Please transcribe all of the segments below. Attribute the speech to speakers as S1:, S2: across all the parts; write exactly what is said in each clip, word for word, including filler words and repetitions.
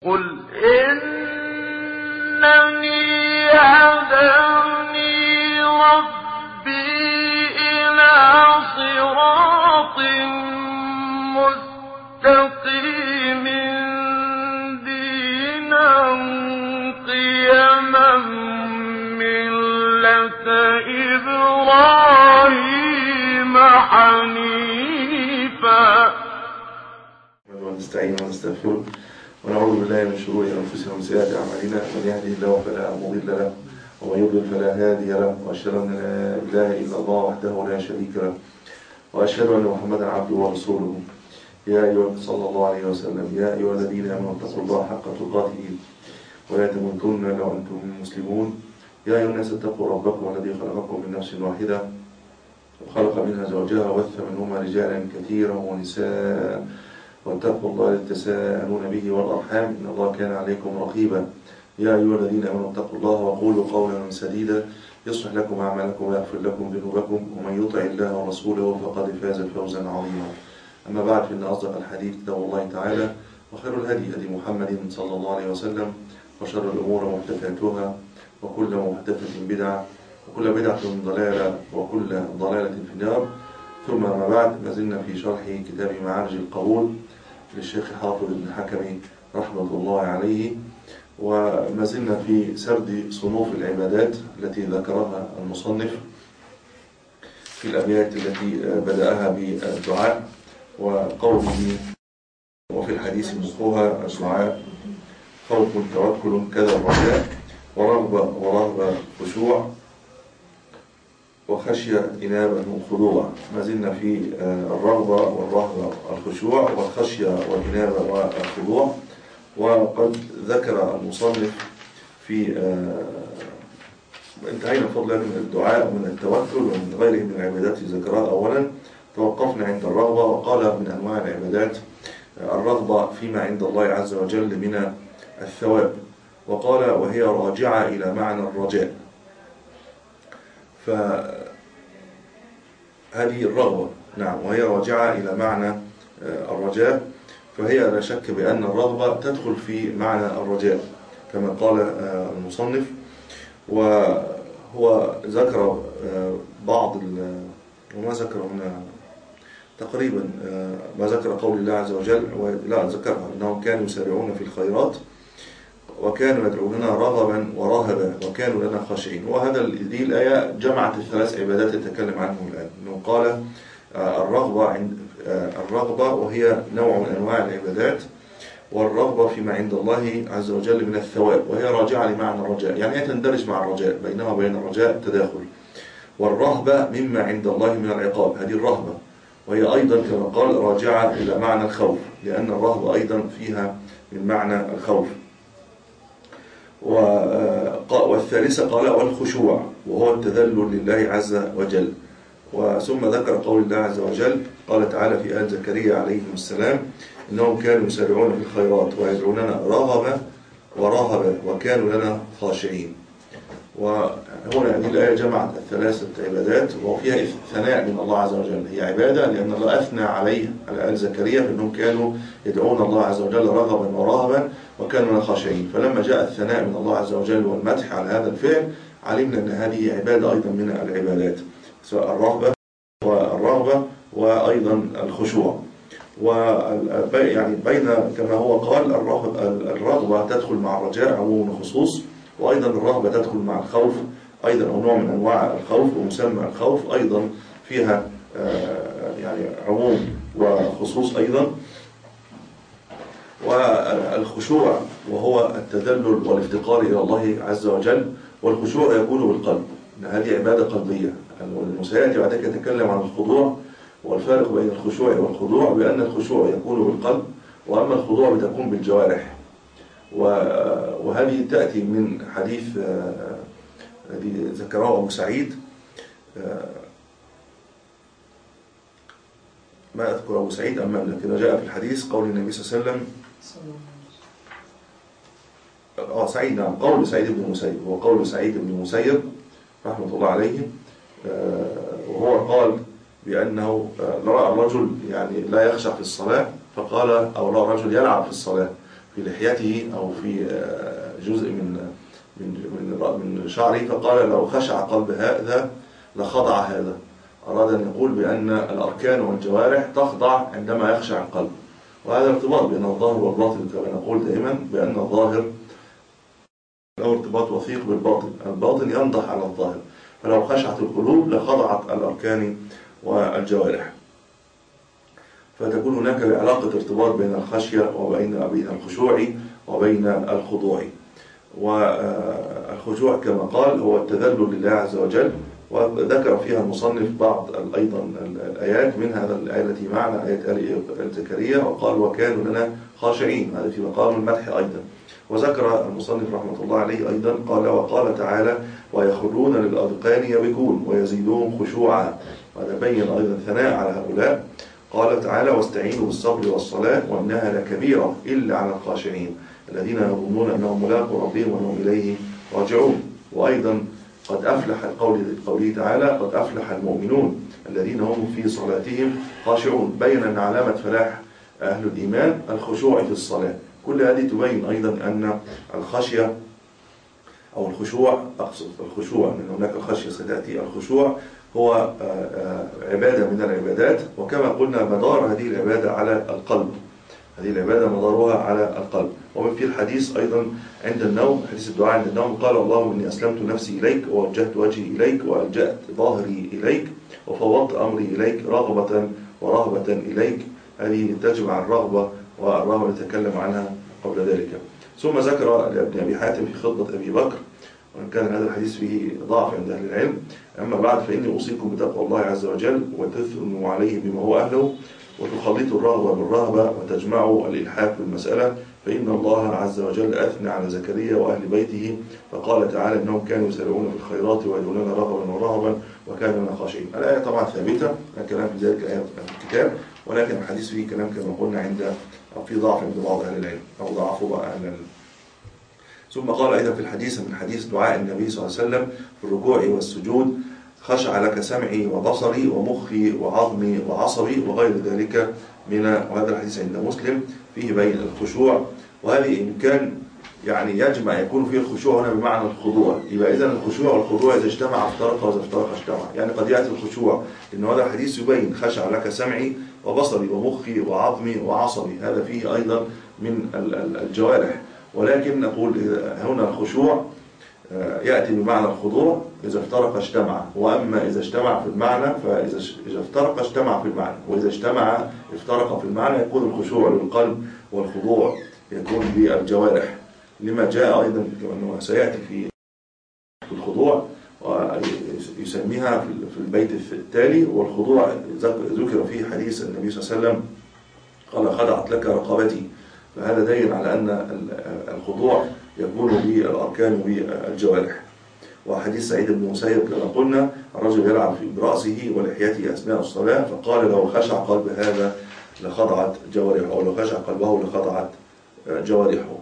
S1: قل إنني هداني ربي إلى صراط مستقيم دينا قيما ملة إبراهيم حنيفا.
S2: ونستعين ونستغفره ونعوذ بالله من شرور أنفسنا ومن سيئات أعمالنا، من يهده الله فلا مضل له ومن يضلل فلا هادي له، وأشهد أن لا إله إلا الله وحده لا شريك له، وأشهد أن محمدا عبده ورسوله. يا أيها صلى الله عليه وسلم يا أيها الذين آمنوا اتقوا الله حق تقاته ولا تموتن إلا وأنتم مسلمون. يا أيها الناس اتقوا ربكم الذي خلقكم من نفس واحدة وخلق منها زوجها وبث منهما رجالا كثيرا ونساء، واتقوا الله الذي تساءلون به والأرحام إن الله كان عليكم رقيبا. يا أيها الذين آمنوا اتقوا الله وقولوا قولا سديدا يصلح لكم أعمالكم ويغفر لكم ذنوبكم، ومن يطع الله ورسوله فقد فاز فوزا عظيما. أما بعد، فإن أصدق الحديث كتاب الله تعالى، وخير الهدي هدي محمد صلى الله عليه وسلم، وشر الأمور محدثاتها، وكل محدثة بدعة، وكل بدعة ضلالة، وكل ضلالة في النار. ثم ما بعد، ما زلنا في شرح كتاب معارج القبول للشيخ حافظ بن حكم رحمة الله عليه، وما زلنا في سرد صنوف العبادات التي ذكرها المصنف في الأبيات التي بدأها بالدعاء وقوله: وفي الحديث مخها الدعاء، خوف توكل كذا الرجاء، ورغبة ورهبة خشوع، وخشية إنابة خضوع. ما زلنا في الرغبة والرهبة الخشوع والخشية والإنابة والخضوع. وقد ذكر المصنف في انتهينا فضلا من الدعاء ومن التوكل ومن غيره من العبادات ذكرها. أولا توقفنا عند الرغبة، وقال من أنواع العبادات الرغبة فيما عند الله عز وجل من الثواب، وقال وهي راجعة إلى معنى الرجاء. فهذه الرغبة نعم وهي راجعة إلى معنى الرجاء، فهي لا شك بأن الرغبة تدخل في معنى الرجاء كما قال المصنف. وهو ذكر بعض وما ذكر هنا تقريبا ما ذكر قول الله عز وجل، لا ذكرها أنهم كانوا يسارعون في الخيرات وكانوا يدعوننا رغبا ورهبا وكانوا لنا خاشعين. وهذا دي الآية جمعت الثلاث عبادات يتكلم عنهم الآن، أنه قال الرغبة عند الرغبة وهي نوع من أنواع العبادات، والرغبة فيما عند الله عز وجل من الثواب وهي راجعة لمعنى الرجاء، يعني هي تندرج مع الرجاء، بينها وبين الرجاء تداخل. والرهبة مما عند الله من العقاب، هذه الرهبة، وهي أيضا كما قال راجعة إلى معنى الخوف، لأن الرهبة أيضا فيها من معنى الخوف. والثالثة قال والخشوع، وهو التذلل لله عز وجل. وثم ذكر قول الله عز وجل، قال تعالى في آل زكريا عليهم السلام: إنهم كانوا يسارعون في الخيرات ويدعوننا رغبا ورهبا وكانوا لنا خاشعين. وهنا هذه الآية جمعت الثلاثة عبادات، وفيها ثناء من الله عز وجل. هي عبادة لأن الله أثنى عليه على آل زكريا فإنهم كانوا يدعون الله عز وجل رغبا ورهبا وكانوا لنا خاشعين. فلما جاء الثناء من الله عز وجل والمدح على هذا الفعل، علمنا أن هذه عبادة أيضا من العبادات، سواء الرهبة والرغبة وأيضا الخشوع. ويعني بين كما هو قال الرغبة تدخل مع الرجاء عموم وخصوص، وأيضا الرهبة تدخل مع الخوف أيضا، أو نوع من أنواع الخوف ومسمى الخوف أيضا فيها يعني عموم وخصوص أيضا. والخشوع وهو التذلل والافتقار إلى الله عز وجل، والخشوع يكون بالقلب، هذه عبادة قلبية. المسيئات بعد ذلك يتكلم عن الخضوع والفارق بين الخشوع والخضوع، بأن الخشوع يكون بالقلب، وأما الخضوع بتكون بالجوارح. وهذه تأتي من حديث الذي ذكره أبو سعيد، ما أذكر أبو سعيد أمام، لكن جاء في الحديث قول النبي صلى الله عليه وسلم آه سعيد نعم قول سعيد بن المسيب، وقول سعيد بن المسيب رحمة الله عليه، وهو قال بأنه رأى الرجل يعني لا يخشع في الصلاة، فقال أو رأى الرجل يلعب في الصلاة، في لحيته أو في جزء من من من شعره، فقال لو خشع قلب هذا لخضع هذا. أراد أن يقول بأن الأركان والجوارح تخضع عندما يخشع القلب، وهذا ارتباط بين الظاهر والباطن كما نقول دائما، بأن الظاهر له ارتباط وثيق بالباطن، الباطن ينضح على الظاهر، فلو خشعت القلوب لخضعت الأركان والجوارح. فتكون هناك علاقة ارتباط بين الخشية وبين بين الخشوع وبين الخضوع. والخشوع كما قال هو التذلل لله عز وجل، وذكر فيها المصنف بعض أيضا الآيات، من هذا الآية التي معنا آية آل زكريا، وقال وكانوا لنا خاشعين، هذا في مقام المدح أيضا. وذكر المصنف رحمة الله عليه أيضا قال وقال تعالى ويخرون للأذقان يبكون ويزيدهم خشوعا، وهذا بين أيضا ثناء على هؤلاء. قال تعالى واستعينوا بالصبر والصلاة وإنها لكبيرة إلا على الخاشعين الذين يظنون أنهم ملاقوا ربهم وأنهم إليه راجعون. وأيضا قد أفلح قوله تعالى قد أفلح المؤمنون الذين هم في صلاتهم خاشعون، بين أن علامة فلاح أهل الإيمان الخشوع في الصلاة. كل هذه تبين أيضا أن الخشية أو الخشوع، أقصد الخشوع من هناك خشية ستأتي، الخشوع هو عبادة من العبادات، وكما قلنا مدار هذه العبادة على القلب، هذه العبادة مدارها على القلب. ومن في الحديث أيضا عند النوم، حديث الدعاء عند النوم، قال اللهم إني أسلمت نفسي إليك ووجهت وجهي إليك وألجأت ظهري إليك وفوضت أمري إليك رغبة ورهبة إليك. هذه تجمع الرغبة والرهبة نتكلم عنها قبل ذلك. ثم ذكر لابن أبي حاتم في خطبة أبي بكر، وإن كان هذا الحديث فيه ضعف عند أهل العلم، أما بعد فإني أوصيكم بتقوى الله عز وجل وتثنوا عليه بما هو أهله وتخلطوا الرغبة بالرهبة وتجمعوا الإلحاح بالمسألة، فإن الله عز وجل أثنى على زكريا وأهل بيته فقال تعالى إنهم كانوا يسارعون في الخيرات ويدعوننا رغبا ورهبا وكانوا لنا خاشعين. الآية طبعا ثابتة، الكلام في ذلك الآية في الكتاب، ولكن الحديث فيه كلام كما قلنا عند أو في ضعف عند بعض أهل العلم أو ضعفوا أهل العلم. ثم قال أيضا في الحديث من حديث دعاء النبي صلى الله عليه وسلم في الركوع والسجود خشع لك سمعي وبصري ومخي وعظمي وعصبي وغير ذلك من، وهذا الحديث عند مسلم فيه بين الخشوع. وهذه إن كان يعني يجمع يكون فيه الخشوع هنا بمعنى الخضوع، يبقى إذن الخشوع والخضوع إذا اجتمع افترق وإذا افترق اجتمع. يعني قد يأتي الخشوع إن هذا الحديث يبين خشع لك سمعي وبصري ومخي وعظمي وعصبي، هذا فيه أيضا من الجوارح، ولكن نقول هنا الخشوع يأتي بمعنى الخضوع إذا افترق اجتمع، وأما إذا اجتمع في المعنى فإذا إذا افترق اجتمع في المعنى، وإذا اجتمع افترق في المعنى يكون الخشوع للقلب والخضوع يكون بالجوارح، لما جاء أيضا كما سيأتي في الخضوع ويسميها في البيت التالي. والخضوع ذكر فيه حديث النبي صلى الله عليه وسلم قال خضعت لك رقبتي، فهذا دليل على أن الخضوع يكون بالأركان وبالجوارح. وحديث سعيد بن مسيب كما قلنا الرجل يلعب برأسه ولحيته أثناء الصلاة، فقال لو خشع قلب هذا لخضعت جوارحه، أو لو خشع قلبه لخضعت جوارحه.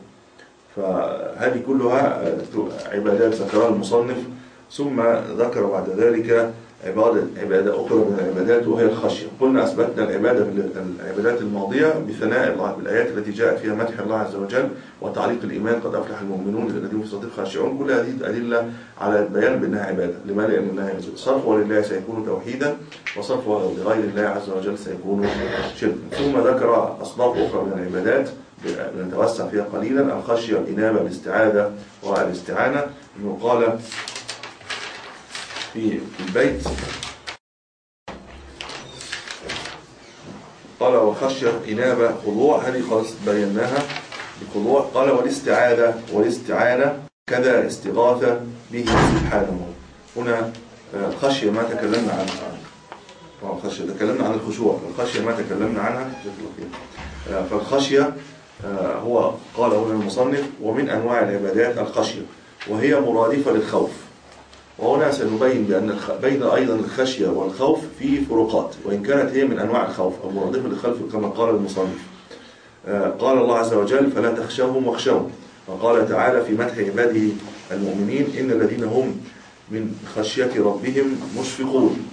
S2: فهذه كلها عبادات ذكرها المصنف، ثم ذكر بعد ذلك عبادة, عبادة أخرى من العبادات وهي الخشية. قلنا أثبتنا العبادة بالعبادات الماضية بثناء الله بالآيات التي جاءت فيها مدح الله عز وجل وتعليق الإيمان قد أفلح المؤمنون الذين في صدق خاشعون، كل هذه أدلة على البيان بأنها عبادة. لما؟ لأنها صرفها لله سيكون توحيدا وصرفها لغير الله عز وجل سيكون شركا. ثم ذكر أصناف أخرى من العبادات نتوسع فيها قليلا، الخشية الإنابة الاستعاذة والاستعانة. إنه قال في البيت قال وخشية إنابة خضوع، هذه خلاص بيناها بخضوع. قال والاستعاذة والاستعانة كذا استغاثة به سبحانه. هنا الخشية ما تكلمنا عنها، الخشية تكلمنا عن الخشوع، الخشية ما تكلمنا عنها. فالخشية هو قال هنا المصنف ومن أنواع العبادات الخشية، وهي مرادفة للخوف. وهنا سنبين بأن بين أيضا الخشية والخوف في فروقات، وإن كانت هي من أنواع الخوف أو مرادفة للخوف كما قال المصنف. قال الله عز وجل فلا تخشوهم واخشون، وقال تعالى في مدح عباده المؤمنين إن الذين هم من خشية ربهم مشفقون،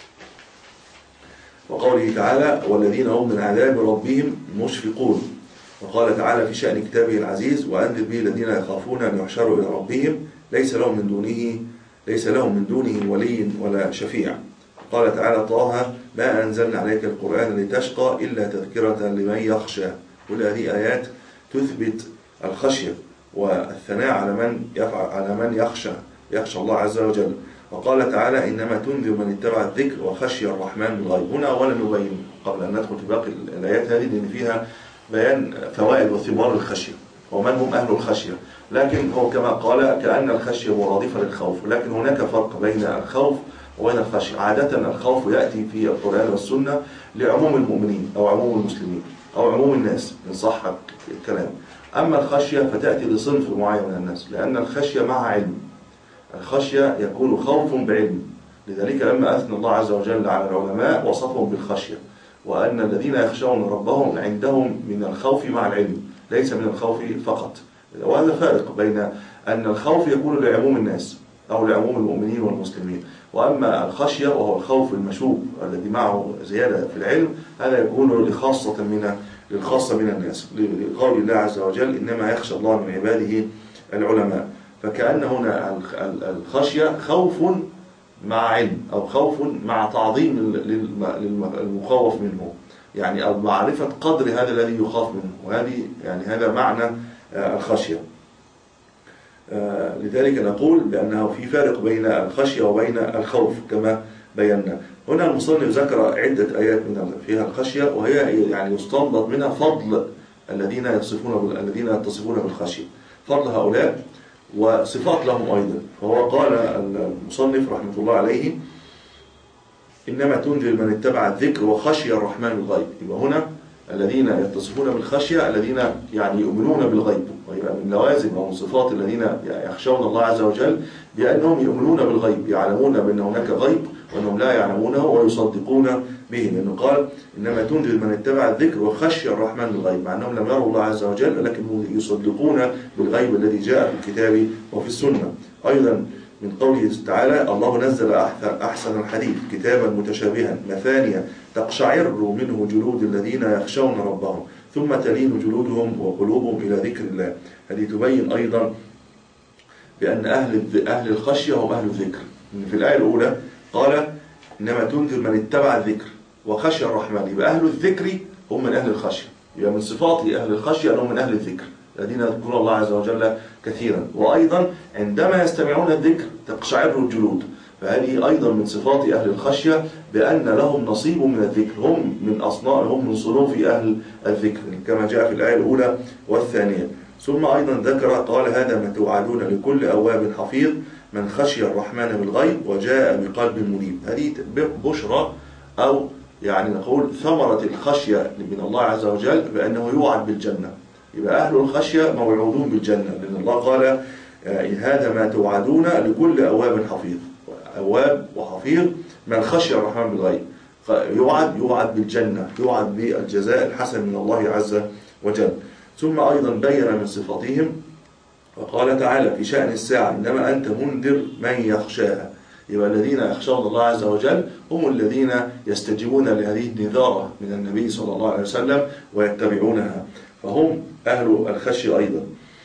S2: وقوله تعالى والذين هم من عذاب ربهم مشفقون. وقال تعالى في شأن كتابه العزيز: وأنذر به الذين يخافون أن يحشروا إلى ربهم ليس لهم من دونه ليس لهم من دونه ولي ولا شفيع. قال تعالى: طه ما أنزلنا عليك القرآن لتشقى إلا تذكرة لمن يخشى. كل هذه آيات تثبت الخشية والثناء على من يفعل على من يخشى يخشى الله عز وجل. وقال تعالى: إنما تنذر من اتبع الذكر وخشي الرحمن بالغيب. هنا أولا نبين قبل أن ندخل في باقي الآيات هذه لأن فيها بيان فوائد وثمار الخشية ومن هم أهل الخشية، لكن هو كما قال كأن الخشية مرادفة للخوف، لكن هناك فرق بين الخوف وبين الخشية. عادة الخوف يأتي في القرآن والسنة لعموم المؤمنين أو عموم المسلمين أو عموم الناس إن صح الكلام. أما الخشية فتأتي لصنف معين من الناس، لأن الخشية مع علم. الخشية يكون خوف بعلم، لذلك لما أثنى الله عز وجل على العلماء وصفهم بالخشية، وأن الذين يخشون ربهم عندهم من الخوف مع العلم ليس من الخوف فقط. وهذا فارق بين أن الخوف يكون لعموم الناس أو لعموم المؤمنين والمسلمين، وأما الخشية وهو الخوف المشوب الذي معه زيادة في العلم هذا يكون لخاصة من للخاصة من الناس، لقول الله عز وجل: إنما يخشى الله من عباده العلماء. فكأن هنا الخشية خوف مع علم أو خوف مع تعظيم للمخوف منه، يعني أو معرفة قدر هذا الذي يخاف منه، وهذه يعني هذا معنى الخشية. لذلك نقول بأنه في فارق بين الخشية وبين الخوف كما بينا. هنا المصنف ذكر عدة آيات من فيها الخشية، وهي يعني يستنبط منها فضل الذين يصفون الذين يتصفون بالخشية، فضل هؤلاء وصفات لهم أيضا. فهو قال المصنف رحمة الله عليه: إنما تنذر من اتبع الذكر وخشي الرحمن بالغيب. يبقى هنا الذين يتصفون بالخشية الذين يعني يؤمنون بالغيب، ويبقى من لوازم أو من صفات الذين يخشون الله عز وجل بأنهم يؤمنون بالغيب، يعلمون بأن هناك غيب وأنهم لا يعلمونه ويصدقون به، لأنه قال: إنما تنذر من اتبع الذكر وخشي الرحمن بالغيب، مع أنهم لم يروا الله عز وجل لكن يصدقون بالغيب الذي جاء في الكتاب وفي السنة. أيضا من قوله تعالى: الله نزل أحسن الحديث كتابا متشابها مثانية تقشعر منه جلود الذين يخشون ربهم ثم تلين جلودهم وقلوبهم إلى ذكر الله. هذه تبين أيضا بأن أهل أهل الخشية هم أهل الذكر. في الآية الأولى قال: إنما تنذر من اتبع الذكر وخشي الرحمن. يبقى أهل الذكر هم من أهل الخشية، يبقى من صفات أهل الخشية أنهم من أهل الذكر الذين يذكرون الله عز وجل كثيرا. وأيضا عندما يستمعون الذكر تقشعر الجلود، فهذه أيضا من صفات أهل الخشية بأن لهم نصيب من الذكر، هم من أصناف هم من صنوف أهل الذكر كما جاء في الآية الأولى والثانية. ثم أيضا ذكر قال: هذا ما توعدون لكل أواب حفيظ من خشي الرحمن بالغيب وجاء بقلب منيب. هذه بشرى أو يعني نقول ثمرة الخشية من الله عز وجل بأنه يوعد بالجنة. يبقى أهل الخشية موعودون بالجنة، لأن الله قال: هذا ما توعدون لكل أواب حفيظ. أواب وحفيظ من خشي الرحمن بالغيب يوعد يوعد بالجنة، يوعد بالجزاء الحسن من الله عز وجل. ثم أيضا بين من صفاتهم وقال تعالى في شأن الساعة: إنما أنت منذر من يخشاها. يبقى الذين يخشون الله عز وجل هم الذين يستجيبون لهذه النذارة من النبي صلى الله عليه وسلم ويتبعونها، فهم أهل الخشي أيضا.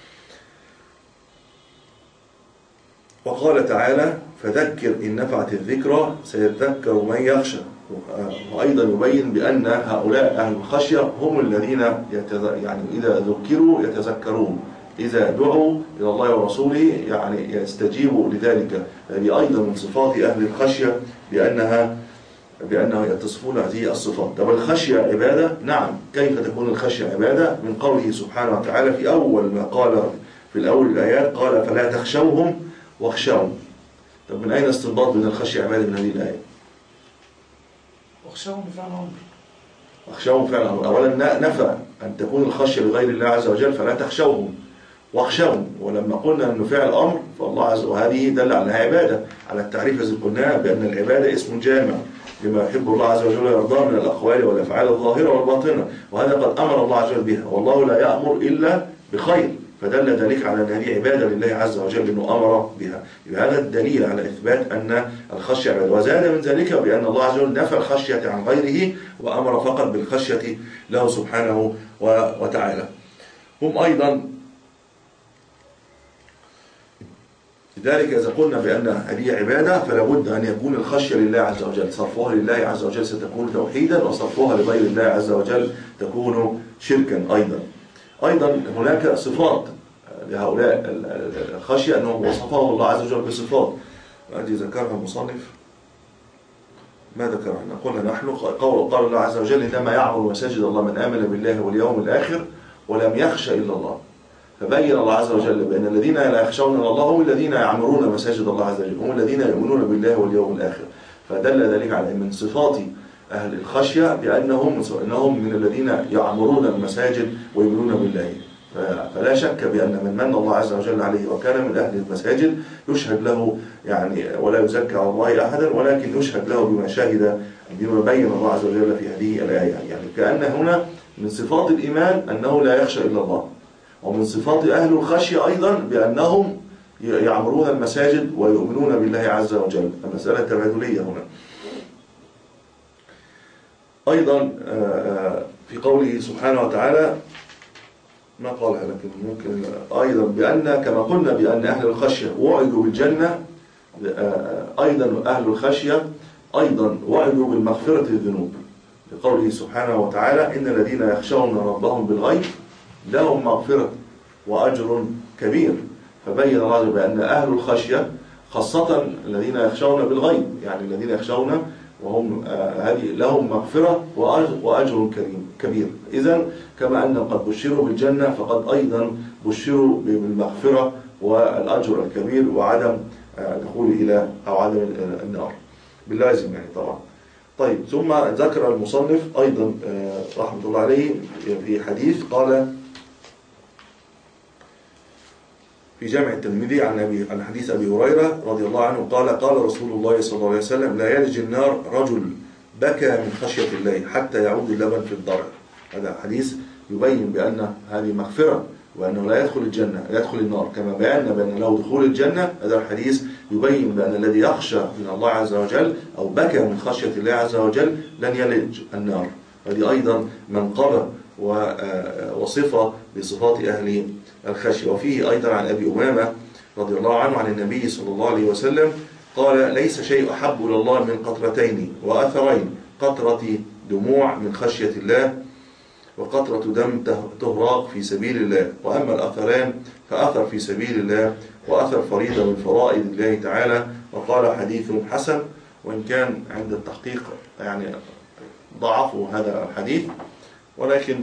S2: وقال تعالى: فذكر إن نفعت الذكرى سيذكر من يخشى. وأيضا يبين بأن هؤلاء أهل الخشية هم الذين يتذ... يعني إذا ذكروا يتذكرون، إذا دعوا إلى الله ورسوله يعني يستجيبوا لذلك. هذه أيضا من صفات أهل الخشية بأنها بأنه يتصفون هذه الصفات. طب الخشية عبادة؟ نعم. كيف تكون الخشية عبادة؟ من قوله سبحانه وتعالى في أول ما قال في الأول الآيات قال: فلا تخشوهم واخشون. طب من أين استنباط من الخشية عبادة من هذه الآية؟
S3: واخشوهم فعل أمر.
S2: واخشوهم فعل أمر. أولا نفى أن تكون الخشية لغير الله عز وجل، فلا تخشوهم واخشون. ولما قلنا أنه فعل أمر فالله عز وجل وهذه دل على عبادة على التعريف الذي قلناه بأن العبادة اسم جامع لما يحب الله عز وجل ويرضاه من الأقوال والأفعال الظاهرة والباطنة، وهذا قد أمر الله عز وجل بها، والله لا يأمر إلا بخير، فدل ذلك على أن هذه عبادة لله عز وجل أنه أمر بها. هذا الدليل على إثبات أن الخشية عبادة. وزاد من ذلك بأن الله عز وجل نفى الخشية عن غيره وأمر فقط بالخشية له سبحانه وتعالى. هم أيضا لذلك إذا قلنا بأن هذه عبادة فلا بد أن يكون الخشية لله عز وجل، صرفها لله عز وجل ستكون توحيدا، وصرفها لغير الله عز وجل تكون شركا أيضا. أيضا هناك صفات لهؤلاء الخشية أنه وصفهم الله عز وجل بصفات التي ذكرها المصنف. ما ذكرها؟ قلنا نحن قول قال الله عز وجل إنما يعمر مساجد الله من آمن بالله واليوم الآخر ولم يخش إلا الله. فبين الله عز وجل بأن الذين لا يخشون إلا الله هم الذين يعمرون مساجد الله عز وجل، هم الذين يؤمنون بالله واليوم الآخر. فدل ذلك على من صفات أهل الخشية بأنهم إنهم من الذين يعمرون المساجد ويؤمنون بالله. فلا شك بأن من من الله عز وجل عليه وكان من أهل المساجد يشهد له يعني، ولا يزكى على الله أحدا، ولكن يشهد له بما شهد بما بين الله عز وجل في هذه الآية. يعني كأن هنا من صفات الإيمان أنه لا يخشى إلا الله، ومن صفات أهل الخشية أيضا بأنهم يعمرون المساجد ويؤمنون بالله عز وجل. المسألة تبادلية هنا. أيضا في قوله سبحانه وتعالى ما قالها لكن ممكن أيضا بأن كما قلنا بأن أهل الخشية وعدوا بالجنة، أيضا أهل الخشية أيضا وعدوا بالمغفرة الذنوب، لقوله سبحانه وتعالى إن الذين يخشون ربهم بالغيب لهم مغفرة وأجر كبير. فبين الله بأن أهل الخشية خاصة الذين يخشون بالغيب، يعني الذين يخشون وهم هذه لهم مغفرة وأجر كريم كبير. إذن كما أن قد بشروا بالجنة فقد أيضا بشروا بالمغفرة والأجر الكبير وعدم دخول إلى أو عدم النار باللازم يعني طبعا. طيب ثم ذكر المصنف أيضا رحمة الله عليه في حديث قال في جامع الترمذي عن أبي عن حديث أبي هريرة رضي الله عنه قال قال رسول الله صلى الله عليه وسلم لا يلج النار رجل بكى من خشية الله حتى يعود اللبن في الضرع. هذا حديث يبين بأن هذه مغفرة وأنه لا يدخل الجنة لا يدخل النار، كما بينا بأن له دخول الجنة. هذا الحديث يبين بأن الذي يخشى من الله عز وجل أو بكى من خشية الله عز وجل لن يلج النار. هذه أيضا منقبة وصفة بصفات أهل الخشية. وفيه أيضا عن أبي أمامة رضي الله عنه عن النبي صلى الله عليه وسلم قال ليس شيء أحب إلى الله من قطرتين وأثرين، قطرة دموع من خشية الله وقطرة دم تهراق في سبيل الله، وأما الأثران فأثر في سبيل الله وأثر فريضة من فرائض الله تعالى. وقال حديث حسن، وإن كان عند التحقيق يعني ضعفوا هذا الحديث، ولكن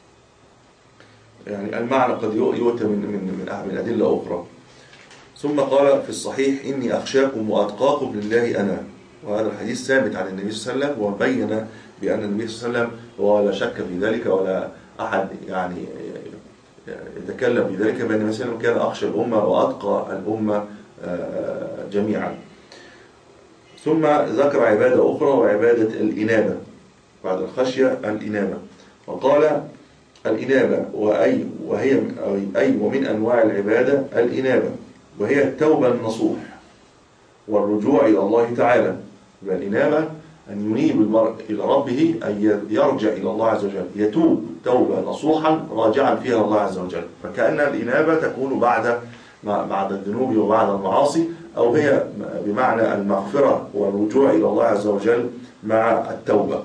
S2: يعني المعنى قد يؤتى من من من أدلة أخرى. ثم قال في الصحيح إني أخشاكم وأتقاكم لله أنا. وهذا الحديث ثابت عن النبي صلى الله عليه وسلم، وبين بأن النبي صلى الله عليه وسلم هو لا شك في ذلك ولا أحد يعني يتكلم في ذلك، بأن النبي صلى الله عليه وسلم كان أخشى الأمة وأتقى الأمة جميعا. ثم ذكر عبادة أخرى وعبادة الإنابة بعد الخشية، الإنابة. وقال الإنابة وأي وهي أي ومن أنواع العبادة الإنابة، وهي التوبة النصوح والرجوع إلى الله تعالى. الإنابة أن ينيب المرء إلى ربه، أن يرجع إلى الله عز وجل، يتوب توبة نصوحا راجعا فيها الله عز وجل. فكأن الإنابة تكون بعد بعد الذنوب وبعد المعاصي، أو هي بمعنى المغفرة والرجوع إلى الله عز وجل مع التوبة.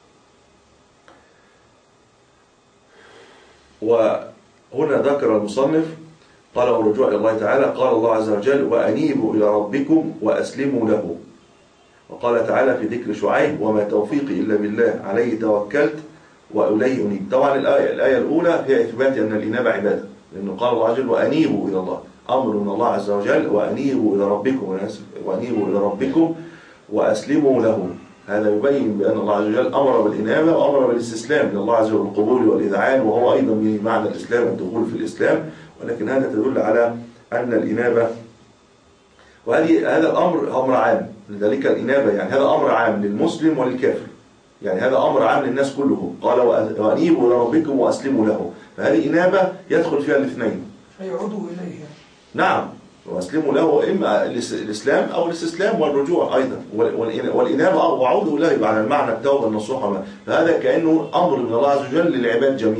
S2: وهنا ذكر المصنف قال والرجوع إلى الله تعالى، قال الله عز وجل وأنيبوا إلى ربكم وأسلموا له. وقال تعالى في ذكر شعيب وما توفيقي إلا بالله عليه توكلت وإليه أنيب. طبعا الآية, الآية الأولى هي إثبات أن الإنابة عبادة، لأنه قال الله عز وجل وأنيبوا إلى الله، أمر من الله عز وجل وأنيبوا إلى ربكم وأنيبوا إلى ربكم وأسلموا له. هذا يبين بأن الله عز وجل أمر بالإنابة وأمر بالاستسلام لله عز وجل، القبول والإذعان، وهو أيضا من معنى الإسلام الدخول في الإسلام. ولكن هذا تدل على أن الإنابة، وهذه هذا الأمر أمر عام، لذلك الإنابة يعني هذا أمر عام للمسلم وللكافر، يعني هذا أمر عام للناس كلهم. قال وأنيبوا إلى ربكم وأسلموا له، فهذه إنابة يدخل فيها الاثنين،
S3: فيعودوا إليه.
S2: نعم، وأسلموا له إما الإسلام أو الاستسلام والرجوع أيضا، والإنابة وعودوا إليه على المعنى التوبة النصوحة. فهذا كأنه أمر من الله عز وجل للعباد جميعا،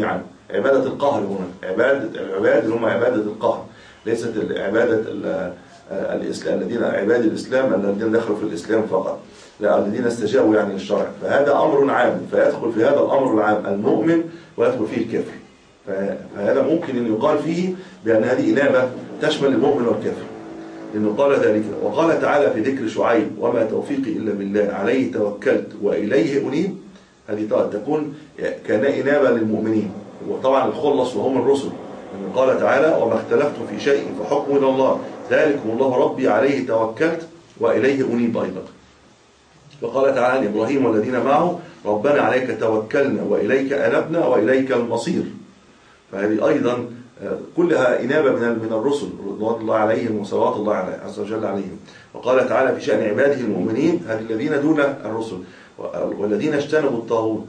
S2: عبادة القهر هنا، عبادة العباد اللي هم عبادة القهر، ليست عبادة الإسلام الذين عباد الإسلام الذين دخلوا في الإسلام فقط، لا الذين استجابوا يعني للشرع. فهذا أمر عام، فيدخل في هذا الأمر العام المؤمن ويدخل فيه الكافر. فهذا ممكن أن يقال فيه بأن هذه إنابة تشمل المؤمن والكافر، لأنه قال ذلك. وقال تعالى في ذكر شعيب: وما توفيقي إلا بالله عليه توكلت وإليه أنيب. هذه تكون كان إنابة للمؤمنين، وطبعا الخلص وهم الرسل. لأنه قال تعالى: وما اختلفتم في شيء فحكم إلى الله ذلكم الله ربي عليه توكلت وإليه أنيب أيضا. وقال تعالى إبراهيم والذين معه: ربنا عليك توكلنا وإليك أنبنا وإليك المصير. فهذه أيضا كلها إنابة من من الرسل رضوان الله عليهم وصلوات الله عز وجل عليهم. وقال تعالى في شأن عباده المؤمنين: هذه الذين دون الرسل والذين اجتنبوا الطاغوت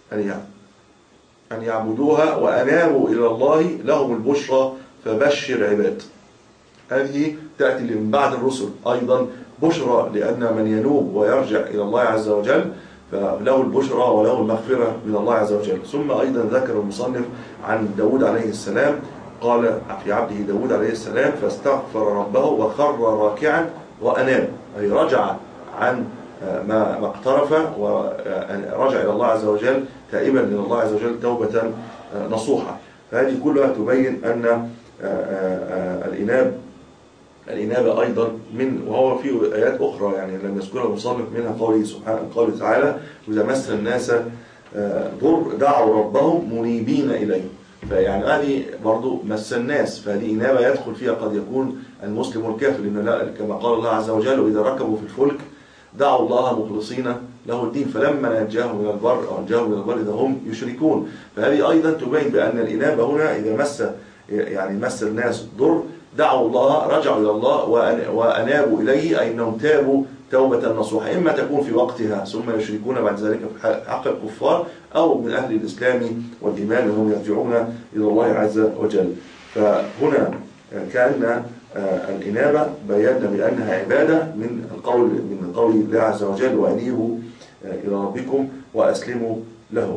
S2: أن يعبدوها وأنابوا إلى الله لهم البشرى فبشر عباد. هذه تأتي من بعد الرسل أيضا بشرى، لأن من ينوب ويرجع إلى الله عز وجل فله البشرى وله المغفرة من الله عز وجل. ثم أيضا ذكر المصنف عن داود عليه السلام، قال في عبده داود عليه السلام: فاستغفر ربه وخر راكعا وأناب، أي رجع عن ما ما اقترف ورجع إلى الله عز وجل تائبا إلى الله عز وجل توبة نصوحة. فهذه كلها تبين أن الإناب الإنابة أيضا من، وهو في آيات أخرى يعني لم يذكرها المصنف، منها قوله سبحانه قوله تعالى: إذا مس الناس ضر دعوا ربهم منيبين إليه. فيعني هذه برضو مس الناس، فهذه إنابة يدخل فيها قد يكون المسلم والكافر، لأن كما قال الله عز وجل: وإذا ركبوا في الفلك دعوا الله مخلصين له الدين فلما نجاهم من البر أو نجاهم من البر إذا هم يشركون. فهذه أيضا تبين بأن الإنابة هنا إذا مس يعني مس الناس ضر دعوا الله، رجعوا إلى الله وأنابوا إليه، أي أنهم تابوا توبة نصوحة، إما تكون في وقتها ثم يشركون بعد ذلك في حق الكفار، أو من أهل الإسلام والإيمان وهم يرجعون إلى الله عز وجل. فهنا كأن الإنابة بينا بأنها عبادة من القول من قول الله عز وجل: وأنيبوا إلى ربكم وأسلموا له.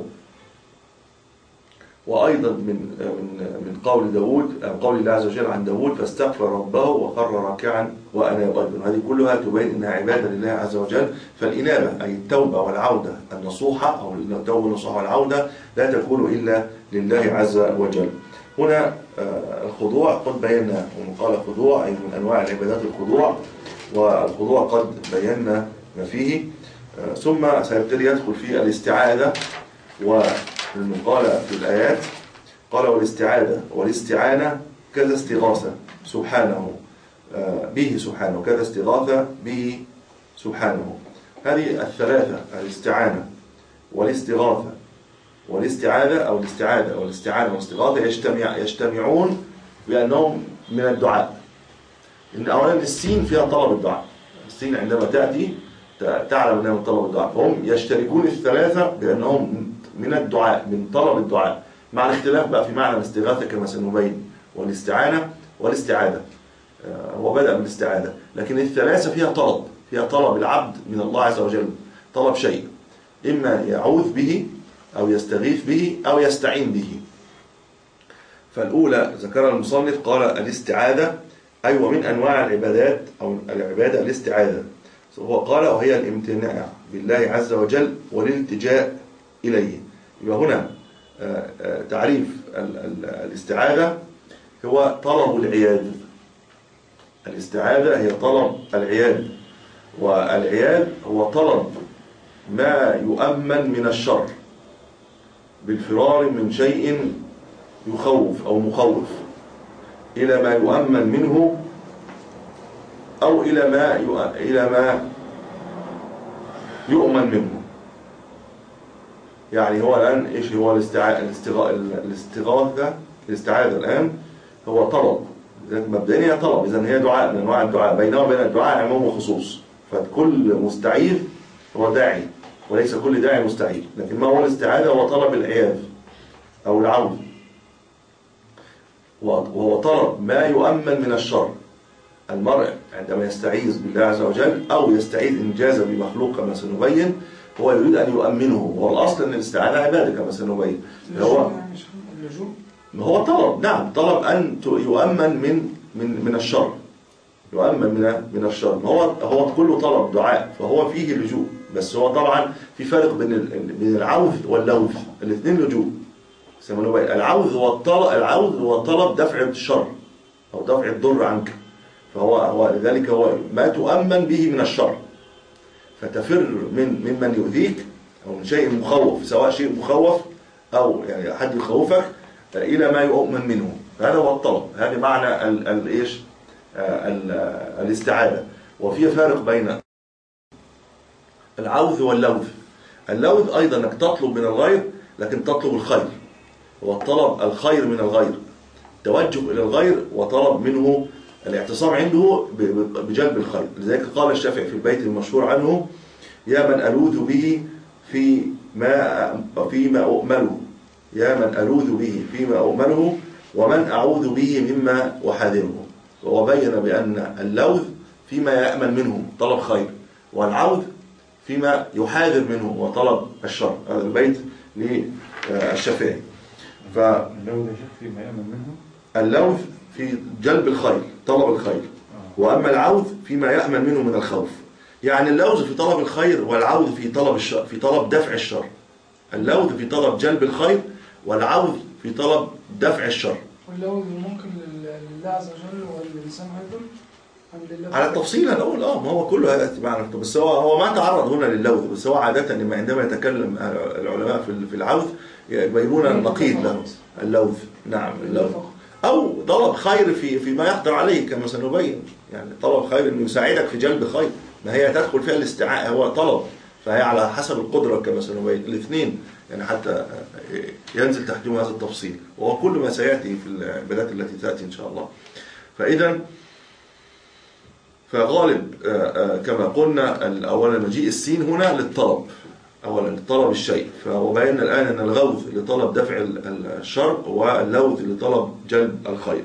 S2: وأيضا من من من قول داود، قول الله عز وجل عن داود: فاستغفر ربه وخر راكعا وأناب. أيضا هذه كلها تبين أنها عبادة لله عز وجل. فالإنابة أي التوبة والعودة النصوحة، أو التوبة النصوحة والعودة لا تكون إلا لله عز وجل. هنا الخضوع قد بينا، ومن قال خضوع أي من أنواع العبادات الخضوع، والخضوع قد بينا ما فيه. ثم سيبتدي يدخل في الاستعاذة، ومن قال في الآيات قال: والاستعاذة والاستعانة كذا استغاثة سبحانه به سبحانه، كذا استغاثة به سبحانه. هذه الثلاثة، الاستعانة والاستغاثة والاستعاذة أو الاستعاذة والاستعانة والاستغاثة، يجتمع يجتمعون بأنهم من الدعاء. إن أولا السين فيها طلب الدعاء، السين عندما تأتي تعلم أنها من طلب الدعاء، فهم يشتركون الثلاثة بأنهم من الدعاء، من طلب الدعاء، مع الاختلاف بقى في معنى الاستغاثة كما سنبين، والاستعانة والاستعاذة. هو بدأ بالاستعاذة، لكن الثلاثة فيها طلب، فيها طلب العبد من الله عز وجل، طلب شيء إما يعوذ به أو يستغيث به أو يستعين به. فالأولى ذكرها المصنف قال: الاستعاذة، أي ومن أنواع العبادات أو العبادة الاستعاذة. هو قال: وهي الامتناع بالله عز وجل والالتجاء إليه. يبقى هنا تعريف الاستعاذة هو طلب العياذ. الاستعاذة هي طلب العياذ، والعياذ هو طلب ما يؤمن من الشر بالفرار من شيء يخوف أو مخوف إلى ما يؤمن منه، أو إلى ما إلى ما يؤمن منه. يعني هو الآن إيش هو الاستغاثة؟ الاستعاذة الآن هو طلب، مبدئيا هي طلب، إذن هي دعاء من أنواع الدعاء، بينما وبين الدعاء عموم وخصوص. فكل مستعيذ هو داعي، وليس كل داعي مستعيذ. لكن ما هو الاستعاذة؟ هو طلب العياذ أو العون، وهو طلب ما يؤمن من الشر. المرء عندما يستعيذ بالله عز وجل أو يستعيذ إن جاز بمخلوق كما سنبين، هو يريد أن يؤمنه. والأصل أن الاستعاذة عبادة كما سنبين. هو
S3: لجوء؟
S2: ما هو طلب، نعم، طلب أن يؤمن من من من الشر، يؤمن من من الشر. ما هو هو كله طلب دعاء، فهو فيه لجوء، بس هو طبعا في فرق بين بين العوذ واللوذ، الاثنين لجوء. العوذ هو الطلب، العوذ هو طلب دفع الشر أو دفع الضر عنك، فهو هو لذلك هو ما تؤمن به من الشر، فتفر من ممن يؤذيك أو من شيء مخوف، سواء شيء مخوف أو يعني حد يخوفك، إلى ما يؤمن منه. هذا هو الطلب، هذا معنى ال ال إيش ال الاستعاذة. وفي فارق بين العوذ واللوذ. اللوذ أيضا أنك تطلب من الغير لكن تطلب الخير، والطلب الخير من الغير، توجه إلى الغير وطلب منه الاعتصام عنده بجلب الخير. لذلك قال الشافعي في البيت المشهور عنه: يا من ألوذ به فيما فيما أؤمله، يا من ألوذ به فيما أؤمله ومن أعوذ به مما أحاذره. وبين بأن اللوذ فيما يأمن منه طلب خير، والعوذ فيما يحاذر منه وطلب الشر. هذا البيت للشافعي.
S4: فاللوذ فيما يأمن منه،
S2: اللوذ في جلب الخير، طلب الخير، وأما العوذ فيما يأمن منه من الخوف. يعني اللوذ في طلب الخير، والعوذ في طلب الشر، في طلب دفع الشر. اللوذ في طلب جلب الخير، والعوذ في طلب دفع الشر.
S3: واللوذ ممكن لله عز وجل والإنسان أيضا
S2: على التفصيل هنقول اه ما هو كله هذا معنى. بس هو هو ما تعرض هنا لللوذ، بس هو عادة لما عندما يتكلم العلماء في في العوذ يبينون النقيض له، اللوذ. نعم، اللوذ أو طلب خير في فيما يقدر عليه كما سنبين. يعني طلب خير إنه يساعدك في جلب خير، ما هي تدخل فيها الاستعاءة، هو طلب، فهي على حسب القدرة كما سنبين الاثنين، يعني حتى ينزل تحتهم هذا التفصيل، وهو كل ما سيأتي في البدايات التي تأتي إن شاء الله. فإذا فغالب كما قلنا أولا مجيء السين هنا للطلب، أولا لطلب الشيء. وبينا الآن أن الغوث لطلب دفع الشر، واللوذ لطلب جلب الخير.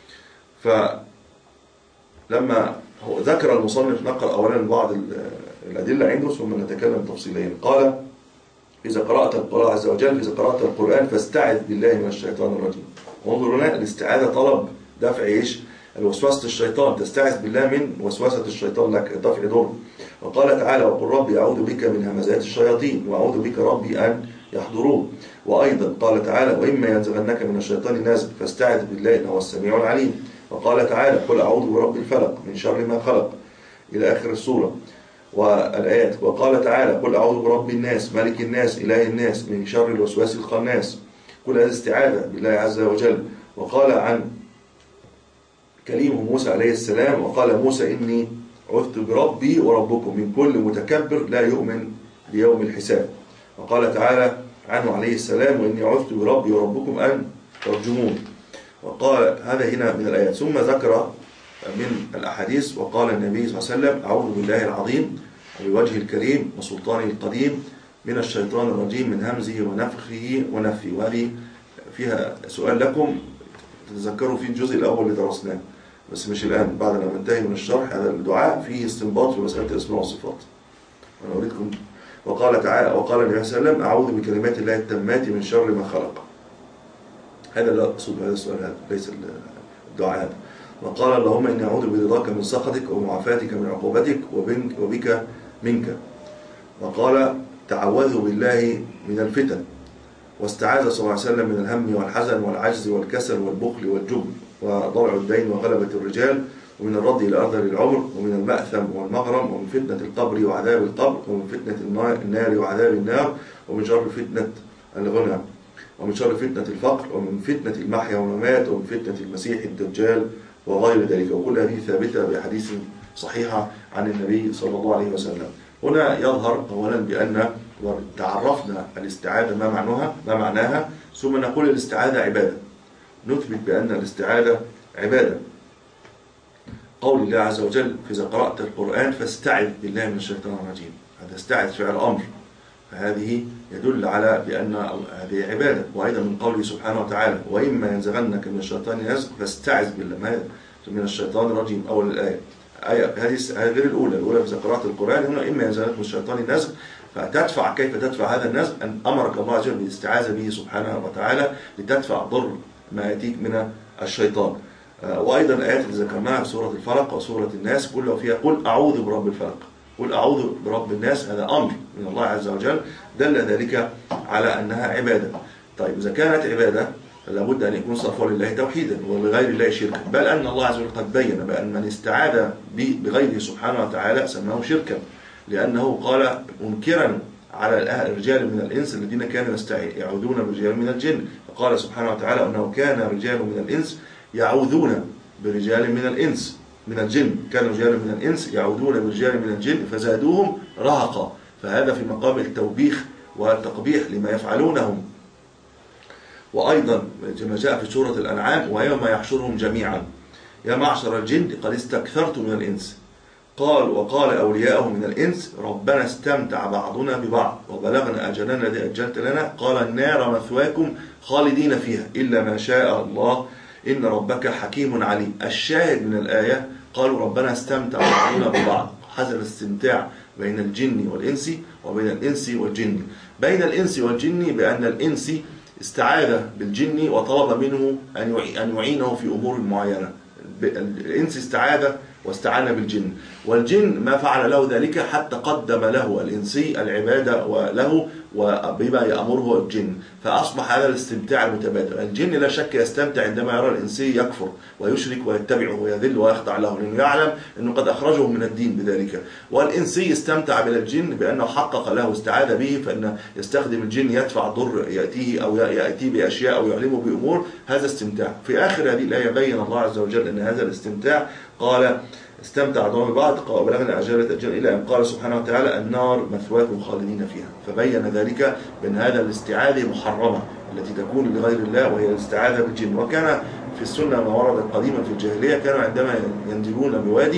S2: فلما ذكر المصنف نقل أولا بعض الأدلة عنده ثم نتكلم تفصيليا. قال: إذا قرأت القرآن عز وجل إذا قرأت القرآن فاستعذ بالله من الشيطان الرجيم. وانظر هنا الاستعاذة طلب دفع إيش؟ الوسوسة الشيطان، تستعذ بالله من وسوسة الشيطان لك، دفع ضر. وقال تعالى: وقل ربي أعوذ بك من همزات الشياطين وأعوذ بك ربي أن يحضرون. وأيضا قال تعالى: وإما ينزغنك من الشيطان نازغ فاستعذ بالله إنه هو السميع العليم. وقال تعالى: قل أعوذ برب الفلق من شر ما خلق، إلى آخر السورة والآيات. وقال تعالى: قل أعوذ برب الناس ملك الناس إله الناس من شر الوسواس الخناس. كل هذه استعاذة بالله عز وجل. وقال عن كليمه موسى عليه السلام: وقال موسى إني عذت بربي وربكم من كل متكبر لا يؤمن بيوم الحساب. وقال تعالى عنه عليه السلام: وإني عذت بربي وربكم أن ترجمون. وقال هذا هنا من الآيات. ثم ذكر من الأحاديث وقال النبي صلى الله عليه وسلم: أعوذ بالله العظيم وبوجهه الكريم وسلطانه القديم من الشيطان الرجيم من همزه ونفخه ونفثه. وهذه فيها سؤال لكم تتذكروا في الجزء الأول اللي درسناه، بس مش الآن، بعد ما ننتهي من الشرح. هذا الدعاء فيه استنباط في مسألة الأسماء والصفات. أنا أريدكم. وقال تعالى وقال النبي صلى الله عليه وسلم: أعوذ بكلمات الله التامات من شر ما خلق. هذا لا أقصد هذا السؤال، هذا ليس الدعاء هذا. وقال: اللهم إني أعوذ برضاك من سخطك ومعافاتك من عقوبتك وبك منك. وقال: تعوذوا بالله من الفتن. واستعاذ صلى الله عليه وسلم من الهم والحزن والعجز والكسل والبخل والجبن وضلع الدين وغلبة الرجال، ومن الرد إلى أرذل العمر، ومن المأثم والمغرم، ومن فتنة القبر وعذاب القبر، ومن فتنة النار وعذاب النار، ومن شر فتنة الغنى، ومن شر فتنة الفقر، ومن فتنة المحيا والممات، ومن فتنة المسيح الدجال وغير ذلك. وكل هذه ثابتة بحديث صحيحة عن النبي صلى الله عليه وسلم. هنا يظهر أولا بأن تعرفنا الاستعاذة ما معناها ما معناها ثم نقول الاستعاذة عبادة، نثبت بأن الاستعاذة عبادة. قول الله عز وجل: فإذا قرأت القرآن فاستعذ بالله من الشيطان الرجيم. هذا استعذ فعل أمر، فهذه يدل على بأن هذه عبادة. وأيضا من قوله سبحانه وتعالى: وإما ينزغنك من الشيطان نزغ فاستعذ بالله من الشيطان الرجيم، أول الآية. آية هذه غير الأولى. الأولى إذا قرأت القرآن هنا إما ينزغنكم الشيطان النزغ فتدفع. كيف تدفع هذا النزغ؟ أن أمرك الله عز وجل بالاستعاذة به سبحانه وتعالى لتدفع ضر ما يأتيك من الشيطان. وأيضا الآيات اللي ذكرناها في سورة الفلق وسورة الناس كلها فيها قل أعوذ برب الفلق، قل أعوذ برب الناس، هذا أمر من الله عز وجل دل ذلك على أنها عبادة. طيب إذا كانت عبادة لابد أن يكون صرفها لله توحيدا ولغير الله شركا، بل أن الله عز وجل قد بين بأن من استعاذ بغيره سبحانه وتعالى سماه شركا، لأنه قال منكرا على الرجال من الإنس الذين كانوا يعوذون برجال من الجن، فقال سبحانه وتعالى أنه كان رجال من الإنس يعوذون برجال من الإنس من الجن، كانوا رجال من الإنس يعوذون برجال من الجن فزادوهم رهقا. فهذا في مقام التوبيخ والتقبيح لما يفعلونهم. وأيضا كما جاء في سورة الأنعام ويوم يحشرهم جميعا يا معشر الجن قد استكثرتم من الإنس قال وقال أولياءهم من الإنس ربنا استمتع بعضنا ببعض وبلغنا أجلنا الذي أجلت لنا قال النار مثواكم خالدين فيها إلا ما شاء الله إن ربك حكيم عليم. الشاهد من الآية قالوا ربنا استمتع بعضنا ببعض، حصل استمتاع بين الجن والإنس وبين الإنس والجن، بين الإنس والجن بأن الإنس استعاذ بالجن وطلب منه أن يعينه في أمور معينة. الإنس استعاذ واستعان بالجن، والجن ما فعل له ذلك حتى قدم له الإنسي العبادة وله وبما يأمره الجن، فأصبح هذا الاستمتاع المتبادل. الجن لا شك يستمتع عندما يرى الإنسي يكفر ويشرك ويتبعه ويذل ويخضع له، لأنه يعلم أنه قد أخرجه من الدين بذلك. والإنسي استمتع من الجن بأنه حقق له استعاذ به، فإنه يستخدم الجن يدفع ضر يأتيه أو يأتي بأشياء أو يعلمه بأمور، هذا استمتاع. في آخر هذه الآية بين الله عز وجل أن هذا الاستمتاع قال استمتع بعضهم ببعض وبلغنا أجل أجل إلى أن قال سبحانه وتعالى النار مثواكم خالدين فيها. فبين ذلك بأن هذا الاستعاذة محرمة التي تكون لغير الله وهي الاستعاذة بالجن. وكان في السنة ما ورد قديما في الجاهلية كانوا عندما ينزلون بوادي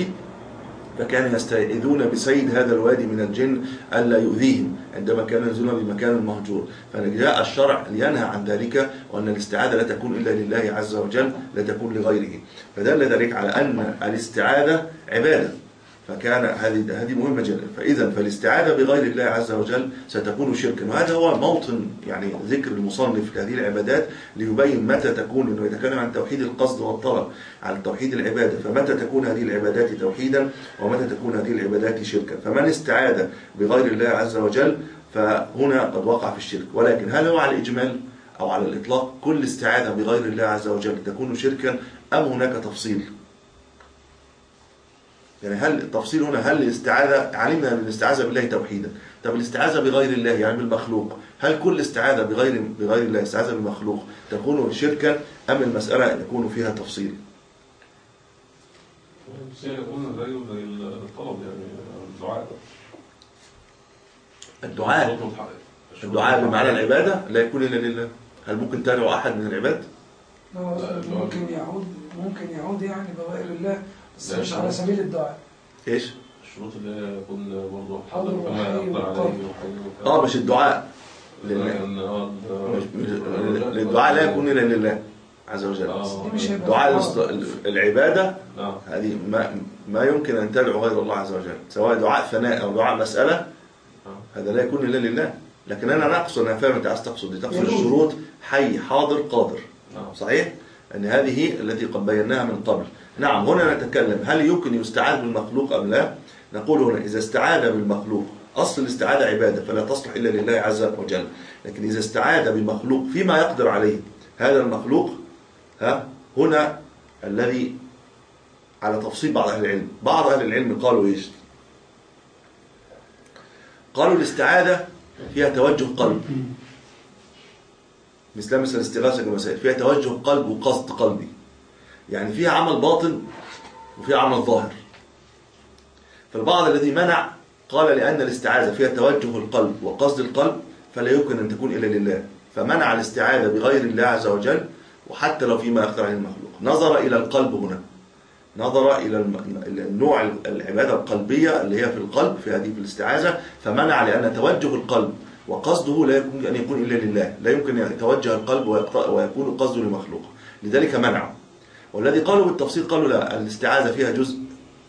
S2: فكانوا يستعيذون بسيد هذا الوادي من الجن ألا يؤذيهم عندما كانوا ينزلون بمكان مهجور، فجاء الشرع لينهى عن ذلك وأن الاستعاذة لا تكون إلا لله عز وجل لا تكون لغيره. فدل ذلك على أن الاستعاذة عبادة، فكان هذه هذه مهمة جدا. فإذا فالاستعاذة بغير الله عز وجل ستكون شركا، وهذا هو موطن يعني ذكر المصنف لهذه العبادات ليبين متى تكون، إنه يتكلم عن توحيد القصد والطلب عن توحيد العبادة، فمتى تكون هذه العبادات توحيدا ومتى تكون هذه العبادات شركا. فمن استعاذ بغير الله عز وجل فهنا قد وقع في الشرك. ولكن هل هو على الإجمال أو على الإطلاق كل استعاذة بغير الله عز وجل تكون شركا أم هناك تفصيل؟ يعني هل التفصيل هنا هل الاستعاذة علمنا أن الاستعاذة بالله توحيدا، طب الاستعاذة بغير الله يعني بالمخلوق هل كل استعاذة بغير بغير الله استعاذة بالمخلوق تكون شركا أم المسألة يكون فيها تفصيل؟
S5: يكون زي زي الطلب يعني الدعاء
S2: الدعاء الدعاء بمعنى العبادة لا يكون إلا لله. هل ممكن تدعو أحد من العباد؟
S3: ممكن يعود ممكن يعود يعني بغير الله بس مش على سبيل الدعاء.
S2: ايش؟
S5: الشروط اللي يكون برضه
S3: حاضر
S5: فما يقدر عليه
S2: اه مش الدعاء للدعاء لا يكون الا لله عز وجل. الدعاء العبادة هذه ما ما يمكن ان تدعو غير الله عز وجل، سواء دعاء ثناء او دعاء مسألة هذا لا يكون الا لله. لكن انا نقصد انا فاهم انت عايز تقصد دي تقصد الشروط حي حاضر قادر صحيح؟ ان هذه التي قد بيناها من قبل. نعم هنا نتكلم هل يمكن يستعاذ بالمخلوق أم لا؟ نقول هنا إذا استعاذ بالمخلوق أصل الاستعاذة عبادة فلا تصلح إلا لله عز وجل، لكن إذا استعاذ بالمخلوق فيما يقدر عليه هذا المخلوق ها هنا الذي على تفصيل بعض أهل العلم. بعض أهل العلم قالوا إيش؟ قالوا الاستعاذة فيها توجه قلب مثل مثل الاستغاثة كمسائل فيها توجه قلب وقصد قلبي، يعني فيها عمل باطن وفيها عمل ظاهر. فالبعض الذي منع قال لأن الاستعاذة فيها توجه القلب وقصد القلب فلا يمكن أن تكون إلا لله، فمنع الاستعاذة بغير الله عز وجل وحتى لو فيما يقدر عليه المخلوق. نظر إلى القلب هنا، نظر إلى النوع العبادة القلبية اللي هي في القلب في هذه في الاستعاذة، فمنع لأن توجه القلب وقصده لا يمكن أن يكون إلا لله، لا يمكن أن يتوجه القلب ويكون قصده لمخلوق، لذلك منعه. والذي قالوا بالتفصيل قالوا لا الاستعاذة فيها جزء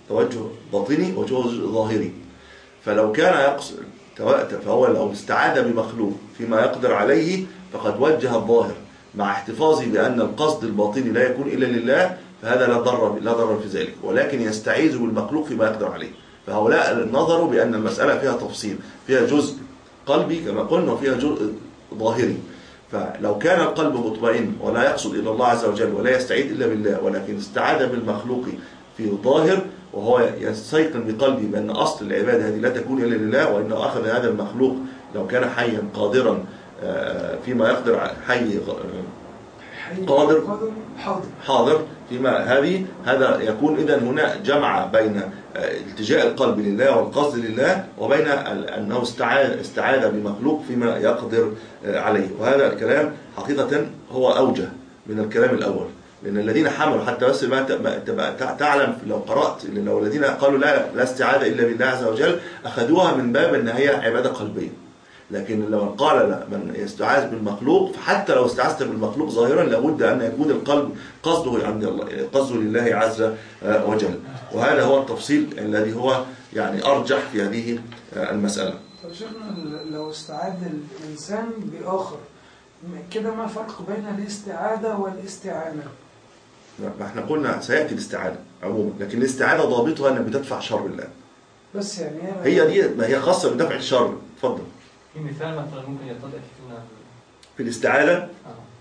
S2: توجه باطني وتوجه ظاهري. فلو كان يقصد فهو لو استعاذ بمخلوق فيما يقدر عليه فقد وجه الظاهر مع احتفاظه بأن القصد الباطني لا يكون إلا لله، فهذا لا ضرر لا ضرر في ذلك، ولكن يستعيذ بالمخلوق فيما يقدر عليه. فهؤلاء نظروا بأن المسألة فيها تفصيل، فيها جزء قلبي كما قلنا وفيها جزء ظاهري. فلو كان القلب مطمئن ولا يقصد إلى الله عز وجل ولا يستعيذ إلا بالله، ولكن استعاذ بالمخلوق في الظاهر وهو يستيقن بقلبه بأن أصل العبادة هذه لا تكون إلا لله، وإنه أخذ هذا المخلوق لو كان حيا قادرا فيما يقدر، حي قادر
S3: حاضر
S2: حاضر فيما هذه، هذا يكون إذن هنا جمع بين التجاء القلب لله والقصد لله وبين أنه استعاذ استعاذ بمخلوق فيما يقدر عليه. وهذا الكلام حقيقة هو أوجه من الكلام الأول، لأن الذين حملوا حتى بس ما تعلم لو قرأت، لو الذين قالوا لا لا استعاذة إلا بالله عز وجل أخذوها من باب أن هي عبادة قلبية. لكن لو قال لا من يستعاذ بالمخلوق، فحتى لو استعاذت بالمخلوق ظاهرا لابد أن يكون القلب قصده عند الله، قصده لله عز وجل. وهذا هو التفصيل الذي هو يعني أرجح في هذه المسألة.
S3: طب شيخنا لو استعاذ الإنسان بآخر كده ما فرق بين الاستعاذة والاستعانة؟
S2: ما احنا قلنا سيأتي الاستعانة عموما، لكن الاستعانة ضابطها أنها بتدفع شر الله. بس يعني هي دي ما هي خاصة بدفع الشر. اتفضل.
S6: في مثال مثلا ممكن يتضح فينا
S2: في الاستعانة
S6: اه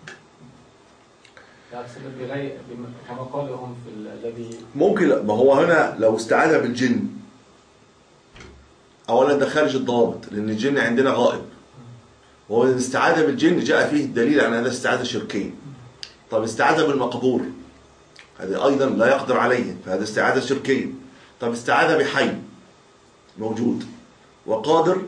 S6: يعني كما قالهم في الذي
S2: ممكن، ما هو هنا لو استعاذ بالجن اولا ده خارج الضوابط، لان الجن عندنا غائب، وهو الاستعاذة بالجن جاء فيه الدليل عن هذا استعاذة شركية. طب استعاذة بالمقبور هذا ايضا لا يقدر عليه، فهذا استعاذة شركية. طب استعاذة بحي موجود وقادر،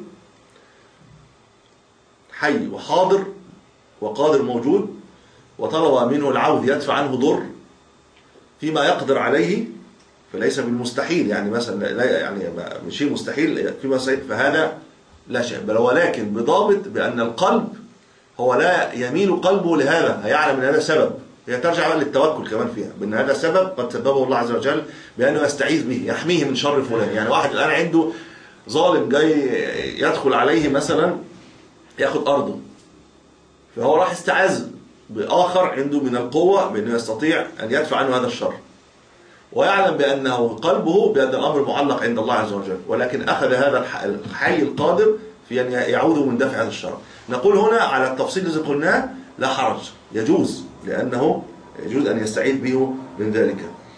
S2: حي وحاضر وقادر موجود، وطلب منه العوذ يدفع عنه ضر فيما يقدر عليه، فليس بالمستحيل يعني مثلا لا يعني مش شيء مستحيل فيما سيد، فهذا لا شيء بل، ولكن بضابط بأن القلب هو لا يميل قلبه لهذا، هيعلم ان هذا سبب. هي ترجع بقى للتوكل كمان فيها، بأن هذا سبب قد سببه الله عز وجل بأنه يستعيذ به يحميه من شر فلان. يعني واحد الآن عنده ظالم جاي يدخل عليه مثلا ياخد أرضه، فهو راح استعاذ بآخر عنده من القوة بأنه يستطيع أن يدفع عنه هذا الشر، ويعلم بأنه قلبه بأن الأمر معلق عند الله عز وجل، ولكن أخذ هذا الحي القادر في أن يعوذ من دفع هذا الشر. نقول هنا على التفصيل الذي قلناه لا حرج، يجوز، لأنه يجوز أن يستعيذ به من ذلك،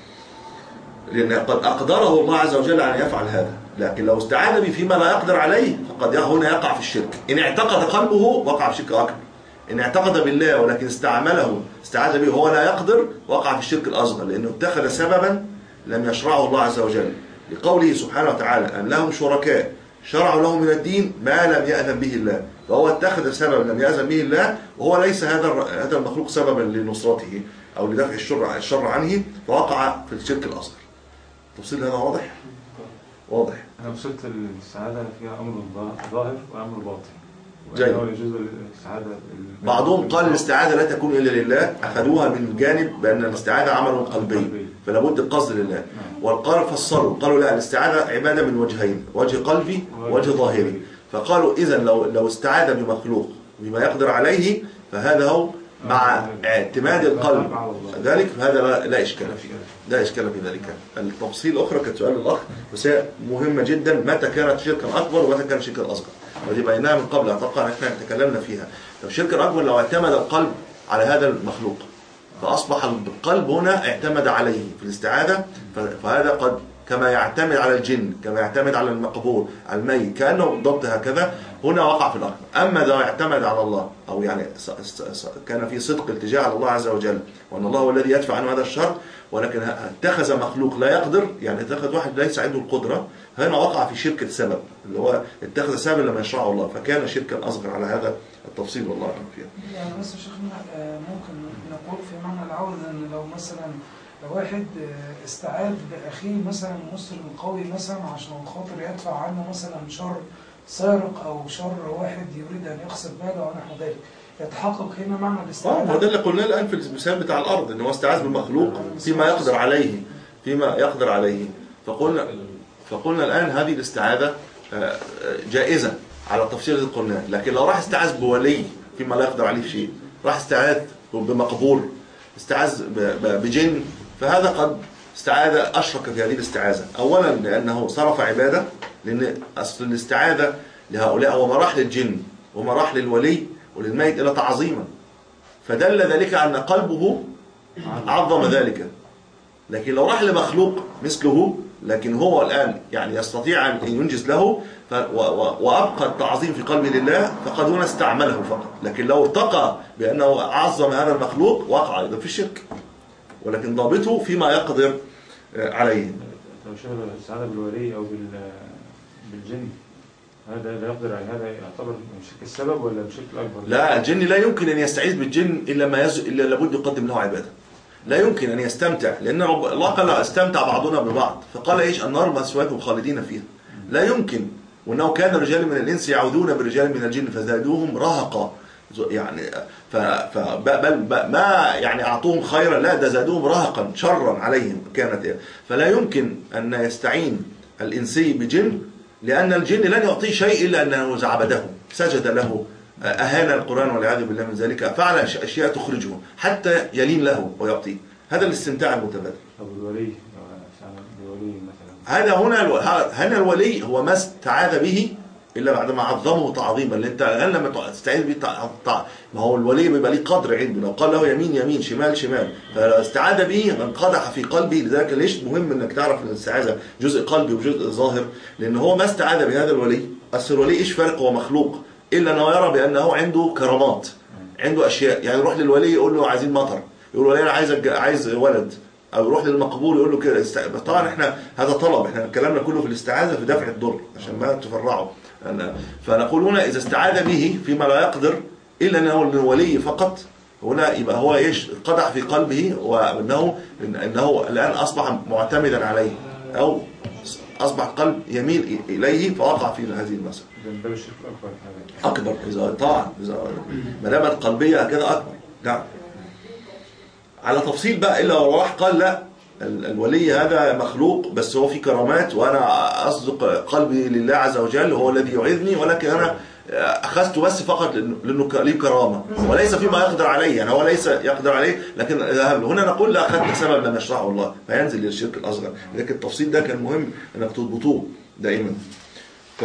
S2: لأن قد أقدره الله عز وجل أن يفعل هذا. لكن لو استعاذ به فيما لا يقدر عليه فقد هنا يقع في الشرك. إن اعتقد قلبه وقع في الشرك أكبر، إن اعتقد بالله ولكن استعمله استعاذ به وهو لا يقدر وقع في الشرك الأصغر، لأنه اتخذ سببا لم يشرعه الله عز وجل، لقوله سبحانه وتعالى أن لهم شركاء شرعوا لهم من الدين ما لم يأذن به الله، فهو اتخذ سببا لم يأذن به الله، وهو ليس هذا هذا المخلوق سببا لنصرته أو لدفع الشر الشر عنه، فوقع في الشرك الأصغر. التفصيل هذا واضح؟ واضح.
S4: أنا وصلت للسعادة فيها أمر ظاهر وأمر باطن.
S2: جيد.
S4: يجوز الاستعاذة.
S2: بعضهم قال الاستعاذة لا تكون إلا لله، أخذوها من جانب بأن الاستعاذة عمل قلبي فلا بد القصد لله. والقال فسروا قالوا لا، الاستعاذة عبادة من وجهين، وجه قلبي ووجه ظاهري. فقالوا إذا لو لو استعاذ بمخلوق بما يقدر عليه فهذا هو مع اعتماد القلب ذلك، فهذا لا, لا إشكال فيه، لا إشكال في ذلك. التفصيل الأخرى كانت سؤال الأخ، بس هي مهمة جدا، متى كانت شركا أكبر ومتى كانت شركا أصغر، ودي بيناها من قبل طبعا احنا تكلمنا فيها. لو شركا أكبر لو اعتمد القلب على هذا المخلوق فأصبح القلب هنا اعتمد عليه في الاستعاذة، فهذا قد كما يعتمد على الجن، كما يعتمد على المقبور على الميت، كأنه بالضبط هكذا هنا وقع في الأرض. أما إذا يعتمد على الله أو يعني كان في صدق التجاه على الله عز وجل وأن الله هو الذي يدفع عنه هذا الشر، ولكن اتخذ مخلوق لا يقدر، يعني اتخذ واحد ليس عنده القدرة، هنا وقع في شرك السبب اللي هو اتخذ سبب لما يشرعه الله، فكان شركا أصغر على هذا التفصيل والله أعلم فيها.
S3: يعني بس شيخنا ممكن نقول في معنى العوذ أن لو مثلا لو واحد استعاذ بأخيه مثلا مسلم قوي مثلا عشان خاطر يدفع عنه مثلا شر سارق أو شر واحد يريد أن يخسر باله ونحو ذلك، يتحقق هنا معنى الاستعاذة.
S2: اه ده اللي قلناه الآن في المثال بتاع الأرض، إن هو استعاذ بالمخلوق فيما يقدر عليه، فيما يقدر عليه فقلنا فقلنا الآن هذه الاستعاذة جائزة على التفسير الذي قلناه. لكن لو راح استعاذ بولي فيما لا يقدر عليه شيء، راح استعاذ بمقبور، استعاذ بجن، فهذا قد استعاذ أشرك في هذه الاستعاذة. أولا لأنه صرف عبادة، لأن أصل الاستعاذة لهؤلاء هو مراح للجن ومراح للولي وللميت إلى تعظيما، فدل ذلك أن قلبه عظم ذلك. لكن لو راح لمخلوق مثله لكن هو الآن يعني يستطيع أن ينجز له وأبقى التعظيم في قلبه لله، فقد هنا استعمله فقط. لكن لو ارتقى بأنه عظم هذا المخلوق وقع أيضا في الشرك، ولكن ضابطه فيما يقدر عليه.
S4: لو شغل الاستعاذة بالولي أو بالجن هذا لا يقدر على هذا، يعتبر من شرك السبب ولا بشرك الأكبر؟
S2: لا، الجن لا يمكن أن يستعيذ بالجن إلا ما يز... إلا لابد يقدم له عبادة. لا يمكن أن يستمتع، لأن الله قال استمتع بعضنا ببعض، فقال إيش؟ النار مثواكم خالدين فيها. لا يمكن. وأنه كان رجال من الإنس يعوذون برجال من الجن فزادوهم رهقا، يعني ف... ف... بل ما يعني أعطوهم خيرا، لا ده زادوهم رهقا شرا عليهم كانت إيه. فلا يمكن أن يستعين الإنسي بجن، لأن الجن لن يعطيه شيء إلا أنه عبده، سجد له، أهان القرآن والعياذ بالله من ذلك، فعل أشياء تخرجه حتى يلين له ويعطيه. هذا الاستمتاع المتبادل.
S4: أبو الولي الولي مثلا
S2: هذا هنا هنا الولي هو ما استعاذ به إلا بعدما عظمه تعظيما. اللي أنت الآن لما تستعيذ به ما هو الولي بيبقى ليه قدر عنده، لو قال له يمين يمين شمال شمال، فاستعاذ به انقدح في قلبه. لذلك ليش مهم انك تعرف ان الاستعاذه جزء قلبي وجزء ظاهر؟ لان هو ما استعاذ بهذا الولي. اصل الولي ايش فرق؟ هو مخلوق، الا انه يرى بانه عنده كرامات، عنده اشياء. يعني يروح للولي يقول له عايزين مطر، يقول له انا عايز عايز ولد، او يروح للمقبول يقول له كده. طبعا احنا هذا طلب، احنا كلامنا كله في الاستعاذه في دفع الضر عشان ما تفرعوا. فنقول هنا اذا استعاذ به فيما لا يقدر الا انه الولي فقط، هنا يبقى هو ايش؟ قدح في قلبه وانه انه الان اصبح معتمدا عليه، او اصبح قلب يميل اليه فوقع في هذه المسألة.
S4: ده الشرك الاكبر.
S2: اكبر اذا طبعا اذا ما دامت قلبيه كده اكبر. نعم. على تفصيل بقى، الا لو راح قال لا الولي هذا مخلوق بس هو في كرامات، وانا اصدق قلبي لله عز وجل هو الذي يعيذني، ولكن انا اخذته بس فقط لانه ليه كرامه وليس فيما يقدر عليه. يعني هو ليس يقدر عليه لكن ذهب. هنا نقول لا، اخذت سبب لم يشرعه الله فينزل للشرك الاصغر. لكن التفصيل ده كان مهم انك تضبطوه دائما. ف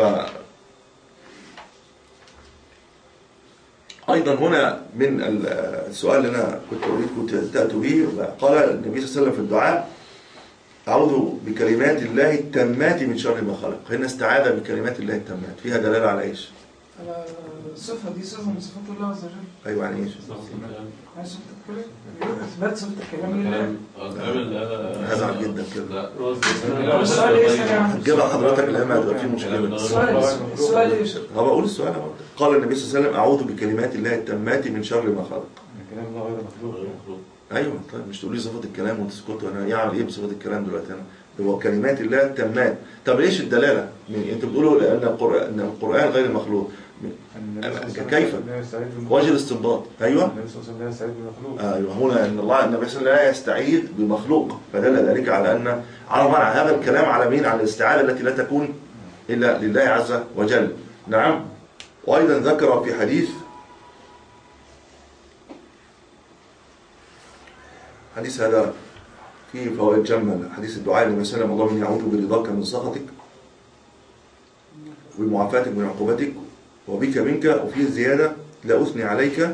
S2: ايضا هنا من السؤال اللي انا كنت اريدكم تاتوا به، قال النبي صلى الله عليه وسلم في الدعاء اعوذ بكلمات الله التامات من شر ما خلق. هنا استعاذ بكلمات الله التامات، فيها دلاله على ايش؟
S3: على الصفه دي، صفه من صفات الله عز وجل.
S2: ايوه، يعني ايش؟
S3: يعني صفه الكلام، اثبات صفه الكلام لله.
S2: هزعل جدا كده.
S3: السؤال ايه يا عم؟
S2: جيبها حضرتك الان هتبقى في مشكله.
S3: السؤال السؤال ايه؟
S2: هو بقول السؤال اهو. قال النبي صلى الله عليه وسلم اعوذ بكلمات الله التامات من شر ما خلق.
S4: الكلام ده غير مخلوق.
S2: ايوه طيب، مش تقولي صفه الكلام وتسكتوا. انا يعمل ايه بصفه الكلام دلوقتي؟ انا هو كلمات الله التامات. طب ايش الدلاله؟ انتوا بتقولوا ان القران ان القران غير مخلوق. كيف؟ وجه الاستنباط. ايوه
S4: النبي صلى الله عليه وسلم يستعيذ بمخلوق.
S2: ايوه، هنا ان الله النبي صلى الله عليه وسلم لا يستعيذ بمخلوق، فدل ذلك على ان عرض على هذا الكلام على مين؟ على الاستعاذه التي لا تكون الا لله عز وجل. نعم. وايضا ذكر في حديث حديث هذا فيه فوائد جمة، حديث الدعاء النبي صلى الله عليه وسلم اللهم اني اعوذ برضاك من سخطك وبمعافاتك من عقوبتك وبك منك، وفي زيادة لا أثني عليك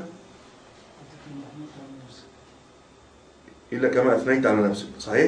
S2: إلا كما أثنيت على نفسك. صحيح؟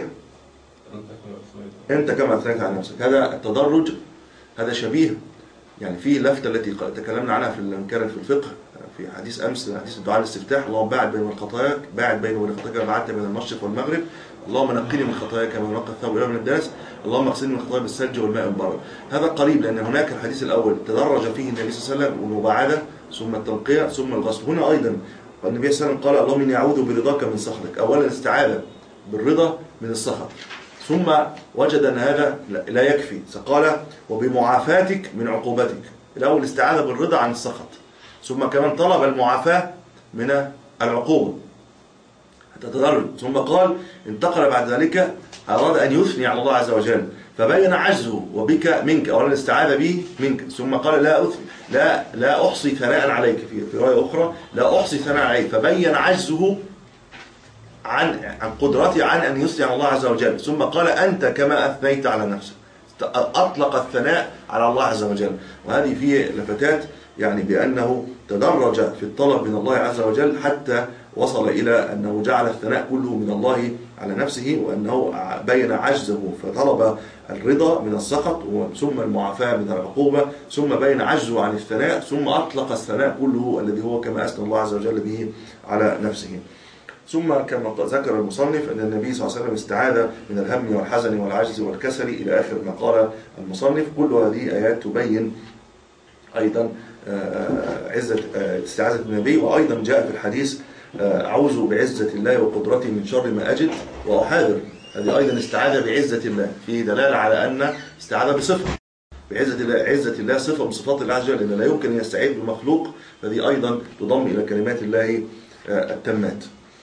S2: أنت كما أثنيت على نفسك. هذا التدرج هذا شبيه، يعني فيه لفتة التي تكلمنا عنها في كانت في الفقه في حديث أمس، حديث الدعاء الاستفتاح. اللهم باعد بين خطاياك، باعد بين وبين خطاياك بعدت من المشرق والمغرب. اللهم نقني من خطاياك كما ينقى الثوب من الدنس. اللهم اغسلني من خطاياي بالثلج والماء والبرد. هذا قريب، لأن هناك الحديث الأول تدرج فيه النبي صلى الله عليه وسلم المباعدة ثم التنقية ثم الغسل. هنا أيضا النبي صلى الله عليه وسلم قال اللهم إني أعوذ برضاك من سخطك. أولا استعاذ بالرضا من السخط، ثم وجد أن هذا لا يكفي فقال وبمعافاتك من عقوبتك. الأول استعاذ بالرضا عن السخط، ثم كمان طلب المعافاة من العقوبة. تتدرج. ثم قال انتقل بعد ذلك أراد أن يثني على الله عز وجل فبين عجزه وبك منك، أولا الاستعاذة به منك، ثم قال لا أثني لا لا أحصي ثناء عليك، في في رواية أخرى لا أحصي ثناء عليك، فبين عجزه عن عن قدرته عن أن يثني على الله عز وجل، ثم قال أنت كما أثنيت على نفسك، أطلق الثناء على الله عز وجل. وهذه فيه لفتات يعني بأنه تدرج في الطلب من الله عز وجل حتى وصل إلى أنه جعل الثناء كله من الله على نفسه، وأنه بين عجزه فطلب الرضا من السخط، ثم المعافاة من العقوبة، ثم بين عجزه عن الثناء، ثم أطلق الثناء كله الذي هو كما أثنى الله عز وجل به على نفسه. ثم كما ذكر المصنف أن النبي صلى الله عليه وسلم استعاذ من الهم والحزن والعجز والكسل إلى آخر ما قال المصنف. كل هذه آيات تبين أيضا عزة استعاذة النبي. وأيضا جاء في الحديث أعوذ بعزة الله وقدرته من شر ما أجد وأحاذر، هذه أيضا استعاذة بعزة الله، فيه دلالة على أن استعاذة بصفة بعزة الله. عزة الله صفة من صفات الله عز وجل، لأن لا يمكن أن يستعيذ بمخلوق، فهذه أيضا تضم إلى كلمات الله التامات.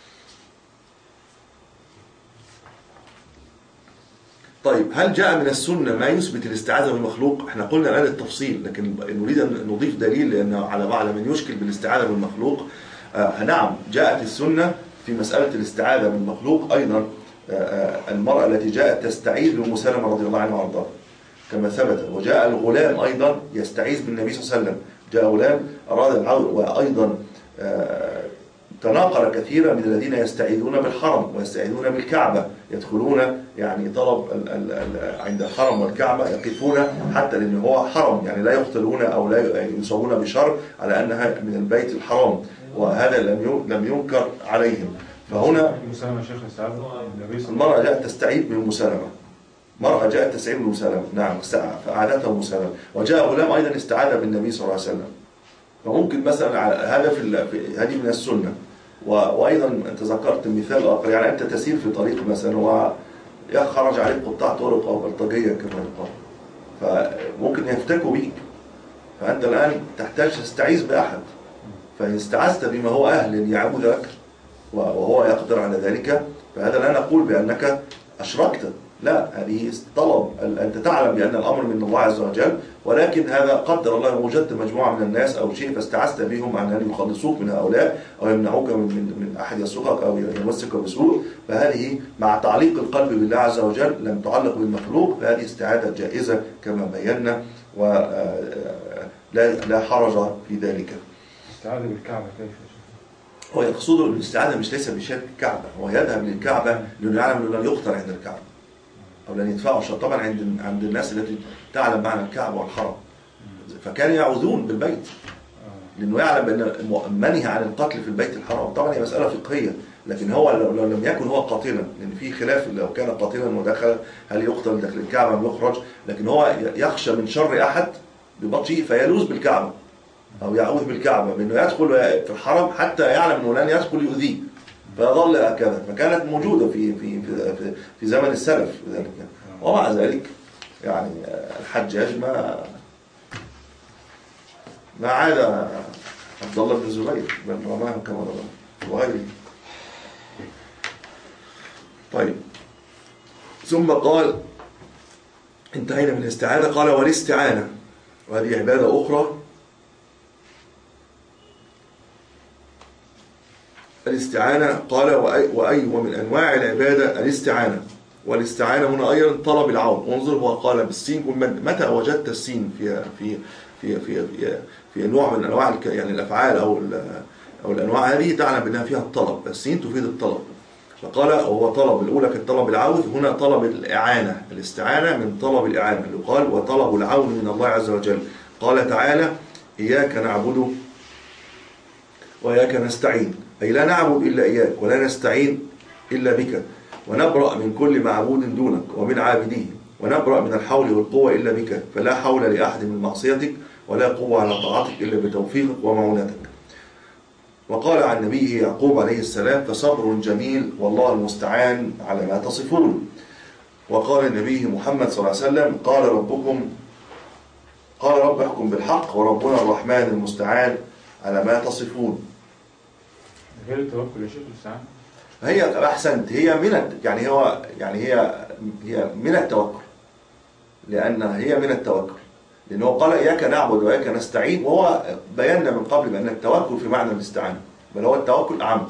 S2: طيب هل جاء من السنة ما يثبت الاستعاذة بالمخلوق؟ احنا قلنا الآن التفصيل، لكن نريد أن نضيف دليل لأنه على بعض من يشكل بالاستعاذة بالمخلوق. آه نعم جاءت السنة في مسألة الاستعاذة بالمخلوق أيضا. آه آه المرأة التي جاءت تستعيذ بأم سلمة رضي الله عنها وارضاها كما ثبت. وجاء الغلام أيضا يستعيذ بالنبي صلى الله عليه وسلم، جاء غلام أراد العود. وأيضا آه تناقل كثيرا من الذين يستعيذون بالحرم ويستعيذون بالكعبة، يدخلون يعني طلب ال ال ال عند الحرم والكعبة، يقفون حتى لأن هو حرم، يعني لا يقتلون أو لا يصابون بشر على أنها من البيت الحرام، وهذا لم لم ينكر عليهم. فهنا المرأة جاءت تستعيذ بأم سلمة، مرأة جاءت تستعيذ بأم سلمة، نعم فأعادتها أم سلمة. وجاء غلام أيضا استعاذ بالنبي صلى الله عليه وسلم. فممكن مثلا هذا في هذه من السنة. وأيضا أنت ذكرت مثال آخر، يعني أنت تسير في طريق مثلا ويخرج عليك قطاع طرق أو بلطجية كما يقال، فممكن يفتكوا بيك، فأنت الآن تحتاج تستعيذ بأحد، فإن استعذت بما هو أهل يعبدك وهو يقدر على ذلك، فهذا لا نقول بأنك أشركت، لا، هذه طلب. أنت تعلم بأن الأمر من الله عز وجل، ولكن هذا قدر الله وجدت مجموعة من الناس أو شيء فاستعذت بهم عن أن يخلصوك من هؤلاء أو يمنعوك من, من أحد يسرقك أو يمسك بسوء، فهذه مع تعليق القلب بالله عز وجل لم تعلق بالمخلوق، فهذه استعاذة جائزة كما بينا ولا لا حرج في ذلك.
S4: استعاذة بالكعبة كيف؟
S2: هو يقصد الاستعاذة مش ليس بشرك الكعبة، هو يذهب للكعبة لأنه يعلم أنه لن يقتل عند الكعبة أو لن يدفعوا شر، طبعا عند عند الناس التي تعلم معنى الكعبة والحرم، فكانوا يعوذون بالبيت لأنه يعلم بأن منهي عن القتل في البيت الحرام. طبعا هي مسألة فقهية، لكن هو لو لم يكن هو قاتلا، لأن في خلاف لو كان قاتلا ودخل هل يقتل داخل الكعبة أم يخرج، لكن هو يخشى من شر أحد ببطشه فيلوذ بالكعبة أو يعوذ بالكعبة بأنه يدخل في الحرم حتى يعلم أنه لن يدخل يؤذيه، فيظل هكذا. فكانت موجودة في في في في زمن السلف ذلك، ومع ذلك يعني الحجاج ما ما عاد عبد الله بن الزبير بل رماه كما رماه وغيره. طيب ثم قال انتهينا من الاستعاذة، قال والاستعانة، وهذه عبادة أخرى. الاستعانة قال وأي, وأي ومن أنواع العبادة الاستعانة، والاستعانة هنا أيضا طلب العون. انظر هو قال بالسين، متى وجدت السين في في في في في, في نوع من أنواع يعني الأفعال أو أو الأنواع هذه تعلم بأنها فيها الطلب، السين تفيد الطلب. فقال هو طلب الأولى كانت طلب العون، هنا طلب الإعانة، الاستعانة من طلب الإعانة اللي قال وطلب العون من الله عز وجل. قال تعالى إياك نعبد وإياك نستعين، أي لا نعبد إلا إياك ولا نستعين إلا بك، ونبرأ من كل معبود دونك ومن عابديه، ونبرأ من الحول والقوة إلا بك، فلا حول لأحد من معصيتك ولا قوة على طاعتك إلا بتوفيقك ومعونتك. وقال عن نبيه يعقوب عليه السلام فصبر جميل والله المستعان على ما تصفون. وقال النبي محمد صلى الله عليه وسلم قال ربكم قال رب احكم بالحق وربنا الرحمن المستعان على ما تصفون.
S4: غير التوكل يا شيخ الاستعانة؟
S2: هي أحسنت، هي من يعني هو يعني هي هي من التوكل، لأنها هي من التوكل، لأنه قال إياك نعبد وإياك نستعين، وهو بينا من قبل بأن التوكل في معنى الاستعانة، بل هو التوكل أعم.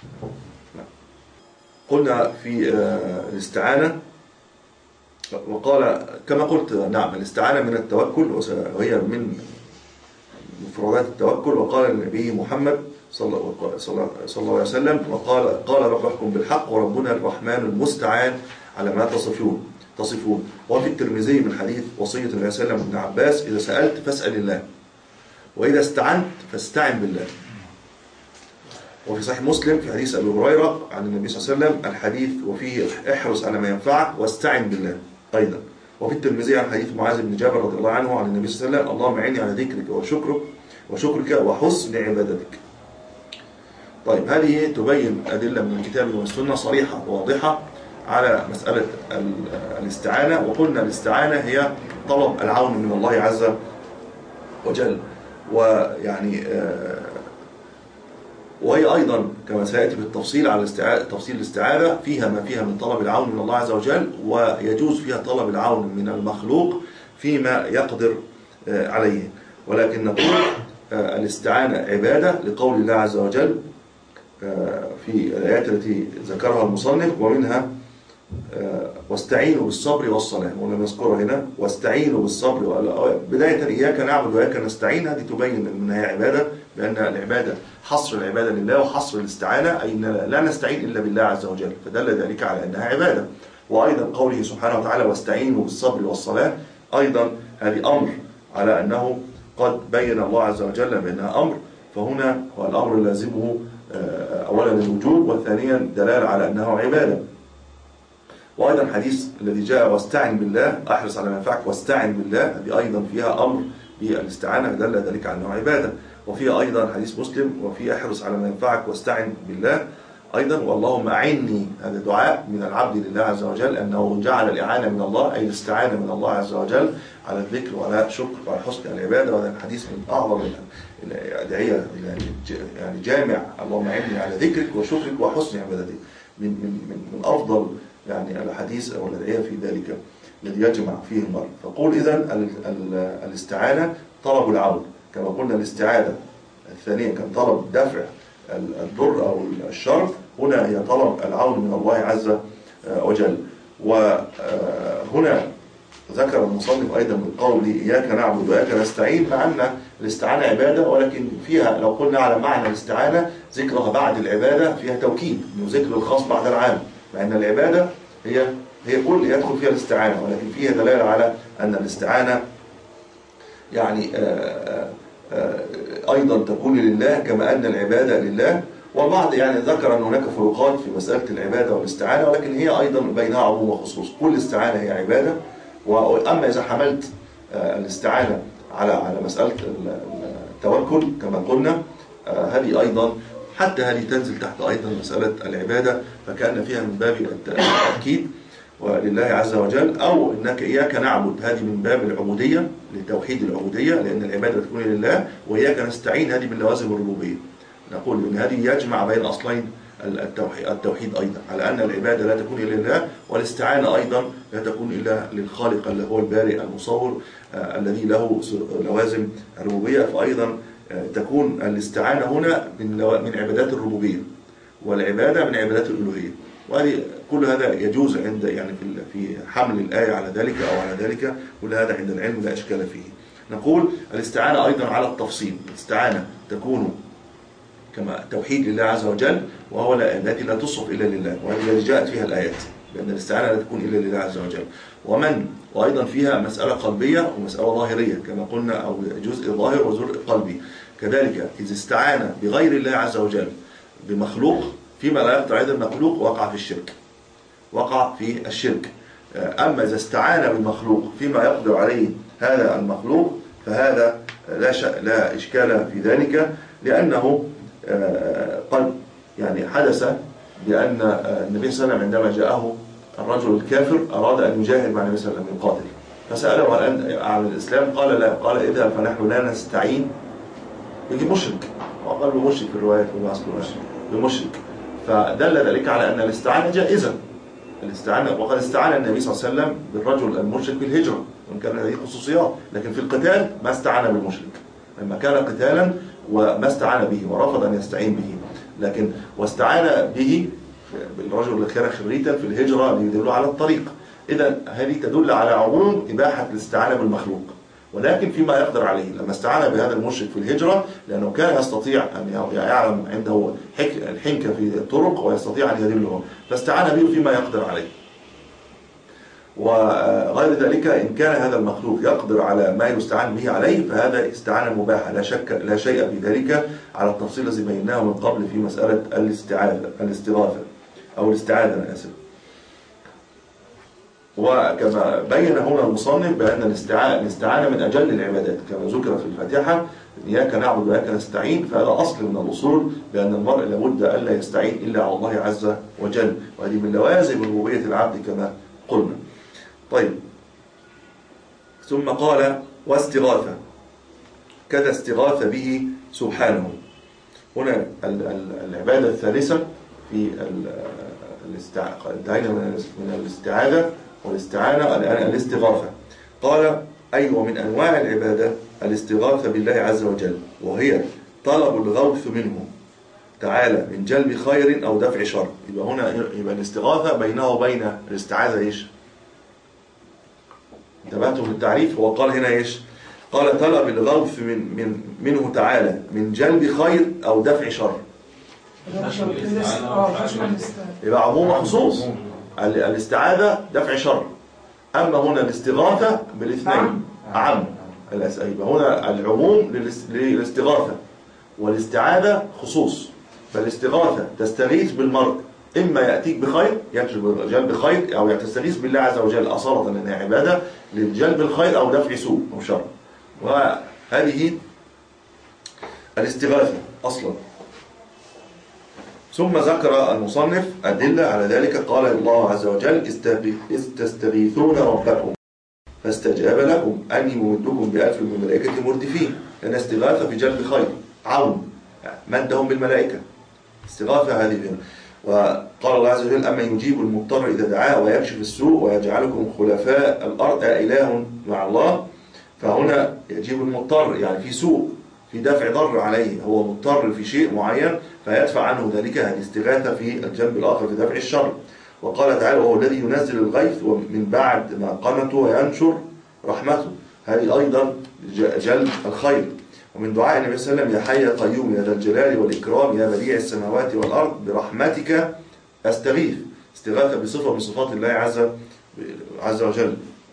S2: قلنا في الاستعانة وقال كما قلت نعم الاستعانة من التوكل وهي من مفردات التوكل. وقال النبي محمد صلى الله عليه وسلم وقال قال ربكم بالحق وربنا الرحمن المستعان على ما تصفون تصفون. وفي الترمذي من حديث وصية النبي صلى الله عليه وسلم ابن عباس إذا سألت فاسأل الله وإذا استعنت فاستعن بالله. وفي صحيح مسلم في حديث أبي هريرة عن النبي صلى الله عليه وسلم الحديث وفيه احرص على ما ينفعك واستعن بالله أيضا. وفي الترمذي عن حديث معاذ بن جبل رضي الله عنه عن النبي صلى الله عليه وسلم اللهم اعني على ذكرك وشكرك وشكرك وحسن عبادتك. طيب هذه تبين أدلة من الكتاب والسنة صريحة واضحة على مسألة الاستعانة. وقلنا الاستعانة هي طلب العون من الله عز وجل، ويعني وهي أيضا كما سيأتي بالتفصيل على تفصيل الاستعاذة فيها ما فيها من طلب العون من الله عز وجل، ويجوز فيها طلب العون من المخلوق فيما يقدر عليه. ولكن نقول الاستعانة عبادة لقول الله عز وجل في الآيات التي ذكرها المصنف ومنها واستعينوا بالصبر والصلاة، ولم نذكرها هنا واستعينوا بالصبر. بداية إياك نعبد وإياك نستعين هذه تبين أنها عبادة، بأن العبادة حصر العبادة لله وحصر الاستعانة أي لا نستعين إلا بالله عز وجل، فدل ذلك على أنها عبادة. وأيضا قوله سبحانه وتعالى واستعينوا بالصبر والصلاة أيضا هذه أمر على أنه قد بين الله عز وجل بأنها أمر، فهنا هو الأمر لازمه أولا الوجوب وثانيا دلالة على أنه عبادة. وأيضا الحديث الذي جاء واستعن بالله أحرص على ما ينفعك واستعن بالله هذه أيضا فيها أمر بالاستعانة دل ذلك على أنه عبادة. وفيها أيضا حديث مسلم وفي احرص على ما ينفعك واستعن بالله أيضا واللهم أعني، هذا دعاء من العبد لله عز وجل أنه جعل الإعانة من الله أي الاستعانة من الله عز وجل على الذكر وعلى الشكر وعلى حسن العبادة. وهذا الحديث من أعظم الأدعية يعني جامع اللهم أعني على ذكرك وشكرك وحسن عبادتك، من من من أفضل يعني الحديث أو الأدعية في ذلك الذي يجمع فيه المرء. فقول إذن الاستعانة طلب العون كما قلنا الاستعاذة الثانية كان طلب دفع الضر أو الشر، هنا هي طلب العون من الله عز وجل. وهنا ذكر المصنف أيضا من قول إياك نعبد وإياك نستعين، مع أن الاستعانة عبادة ولكن فيها لو قلنا على معنى الاستعانة ذكرها بعد العبادة فيها توكيد إنه ذكر الخاص بعد العام، مع أن العبادة هي هي كل يدخل فيها الاستعانة، ولكن فيها دلالة على أن الاستعانة يعني آآ آآ أيضا تكون لله كما أن العبادة لله. والبعض يعني ذكر أن هناك فروقات في مسألة العبادة والاستعانة، ولكن هي أيضا بينها عموم وخصوص، كل استعانة هي عبادة. وأما إذا حملت الاستعانة على على مسألة التوكل كما قلنا هذه أيضا حتى هذه تنزل تحت أيضا مسألة العبادة، فكأن فيها من باب التأكيد ولله عز وجل. أو إنك إياك نعبد هذه من باب العبودية لتوحيد العبودية، لأن العبادة تكون لله، وإياك نستعين هذه من لوازم الربوبية. نقول إن هذه يجمع بين أصلين التوحيد, التوحيد أيضا، على أن العبادة لا تكون إلا لله، والاستعانة أيضا لا تكون إلا للخالق اللي هو البارئ المصور آه الذي له لوازم الربوبية. فأيضا آه تكون الاستعانة هنا من, من عبادات الربوبية، والعبادة من عبادات الألوهية. وهذه كل هذا يجوز عند يعني في في حمل الآية على ذلك أو على ذلك، كل هذا عند العلم لا إشكال فيه. نقول الاستعانة أيضا على التفصيل، الاستعانة تكون كما توحيد لله عز وجل، وهو التي لا تصف إلا لله، وهذه التي جاءت فيها الآيات بأن الاستعانة لا تكون إلا لله عز وجل. ومن وأيضا فيها مسألة قلبية ومسألة ظاهرية كما قلنا، أو جزء ظاهر وجزء قلبي. كذلك إذا استعان بغير الله عز وجل بمخلوق فيما لا يقدر عليه المخلوق وقع في الشرك، وقع في الشرك. أما إذا استعان بالمخلوق فيما يقدر عليه هذا المخلوق فهذا لا لا إشكال في ذلك، لأنه قد يعني حدث بأن النبي صلى الله عليه وسلم عندما جاءه الرجل الكافر أراد أن يجاهد مع النبي صلى الله عليه وسلم يقاتل، فسأله هل عن الإسلام؟ قال لا. قال إذا فنحن لا نستعين، يجي مشرك، وقال له مشرك في الروايات بمشرك. فدل ذلك على أن الاستعانة جائزة. الاستعانة، وقد استعان النبي صلى الله عليه وسلم بالرجل المشرك بالهجرة، وإن كان هذه خصوصيات، لكن في القتال ما استعان بالمشرك لما كان قتالا، وما استعان به ورفض أن يستعين به، لكن واستعان به بالرجل اللي كان خريتا في الهجرة ليدل على الطريق. إذا هذه تدل على عموم إباحة الاستعانة بالمخلوق، ولكن فيما يقدر عليه. لما استعان بهذا المشرك في الهجرة لأنه كان يستطيع أن يعلم عنده الحنكة في الطرق ويستطيع أن يدله، فاستعان به فيما يقدر عليه. وغير ذلك إن كان هذا المخلوق يقدر على ما يستعان به عليه فهذا استعانة مباحة، لا شك لا شيء في ذلك على التفصيل الذي بيناه من قبل في مسألة الاستعاذة الاستغاثة أو الاستعاذة أنا آسف. وكما بين هنا المصنف بأن الاستعانة من أجل العبادات كما ذكر في الفاتحة، إياك نعبد وإياك نستعين، فهذا أصل من الأصول بأن المرء لابد ألا يستعين إلا على الله عز وجل، وهذه من لوازم ربوبية العبد كما قلنا. طيب، ثم قال واستغاثة كذا استغاث به سبحانه. هنا العبادة الثالثة في انتهينا من الاستعاذة والاستعانة، الآن الاستغاثة. قال أي ومن أنواع العبادة الاستغاثة بالله عز وجل، وهي طلب الغوث منه تعالى من جلب خير أو دفع شر. يبقى هنا يبقى الاستغاثة بينه وبين الاستعاذة إيش؟ انتبهتم للتعريف؟ هو قال هنا إيش؟ قال طلب الغوث من من منه تعالى من جلب خير أو دفع شر. يبقى عموم خصوص. الاستعاذة دفع شر، أما هنا الاستغاثة بالاثنين أعم. يبقى هنا العموم للاستغاثة، والاستعاذة خصوص. فالاستغاثة تستغيث بالمرء إما يأتيك بخير يجلب جلب خير، أو تستغيث بالله عز وجل أصالة لأنها عبادة لجلب الخير أو دفع سوء أو شر. وهذه الاستغاثة أصلا. ثم ذكر المصنف أدلة على ذلك. قال الله عز وجل استستغيثون ربكم فاستجاب لكم أني ممدكم بألف من الملائكة مردفين، لأن استغاثة في جلب خير عون مدهم بالملائكة، استغاثة هذه هنا. وقال الله عز وجل أما يجيب المضطر إذا دعاه ويكشف السوء ويجعلكم خلفاء الأرض أإله مع الله. فهنا يجيب المضطر يعني في سوء، في دفع ضر عليه، هو مضطر في شيء معين فيدفع عنه ذلك، هذه استغاثة في الجنب الآخر في دفع الشر. وقال تعالى وهو الذي ينزل الغيث ومن بعد ما قنطوا وينشر رحمته، هذه أيضا جلب الخير. ومن دعاء النبي صلى الله عليه وسلم يا حي يا قيوم يا ذا الجلال والإكرام يا بديع السماوات والأرض برحمتك أستغيث، استغاثة بصفة من صفات الله عز عز وجل.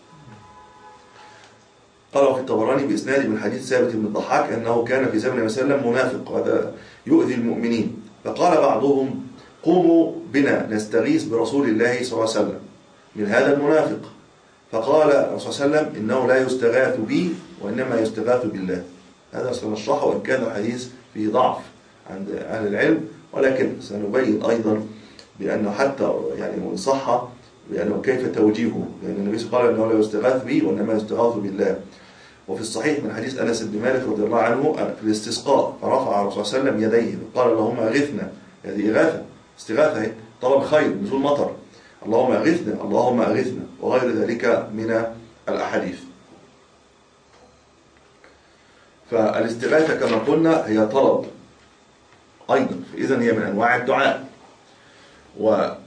S2: قال في الطبراني بإسناد من حديث ثابت بن الضحاك أنه كان في زمن النبي صلى الله عليه وسلم منافق وهذا يؤذي المؤمنين، فقال بعضهم قوموا بنا نستغيث برسول الله صلى الله عليه وسلم من هذا المنافق. فقال الرسول صلى الله عليه وسلم إنه لا يستغاث بي وإنما يستغاث بالله. هذا سنشرحه وإن كان الحديث فيه ضعف عند أهل العلم، ولكن سنبين أيضا بأنه حتى يعني من صحة بأنه كيف توجيهه، لأن النبي صلى الله عليه وسلم قال إنه لا يستغاث بي وإنما يستغاث بالله. وفي الصحيح من حديث أنس بن مالك رضي الله عنه في الاستسقاء فرفع الرسول صلى الله عليه وسلم يديه قال اللهم أغثنا، هذه إغاثة استغاثة طلب خير نزول مطر، اللهم أغثنا اللهم أغثنا وغير ذلك من الأحاديث. فالاستغاثة كما قلنا هي طلب أيضا، إذن هي من أنواع الدعاء، ولذلك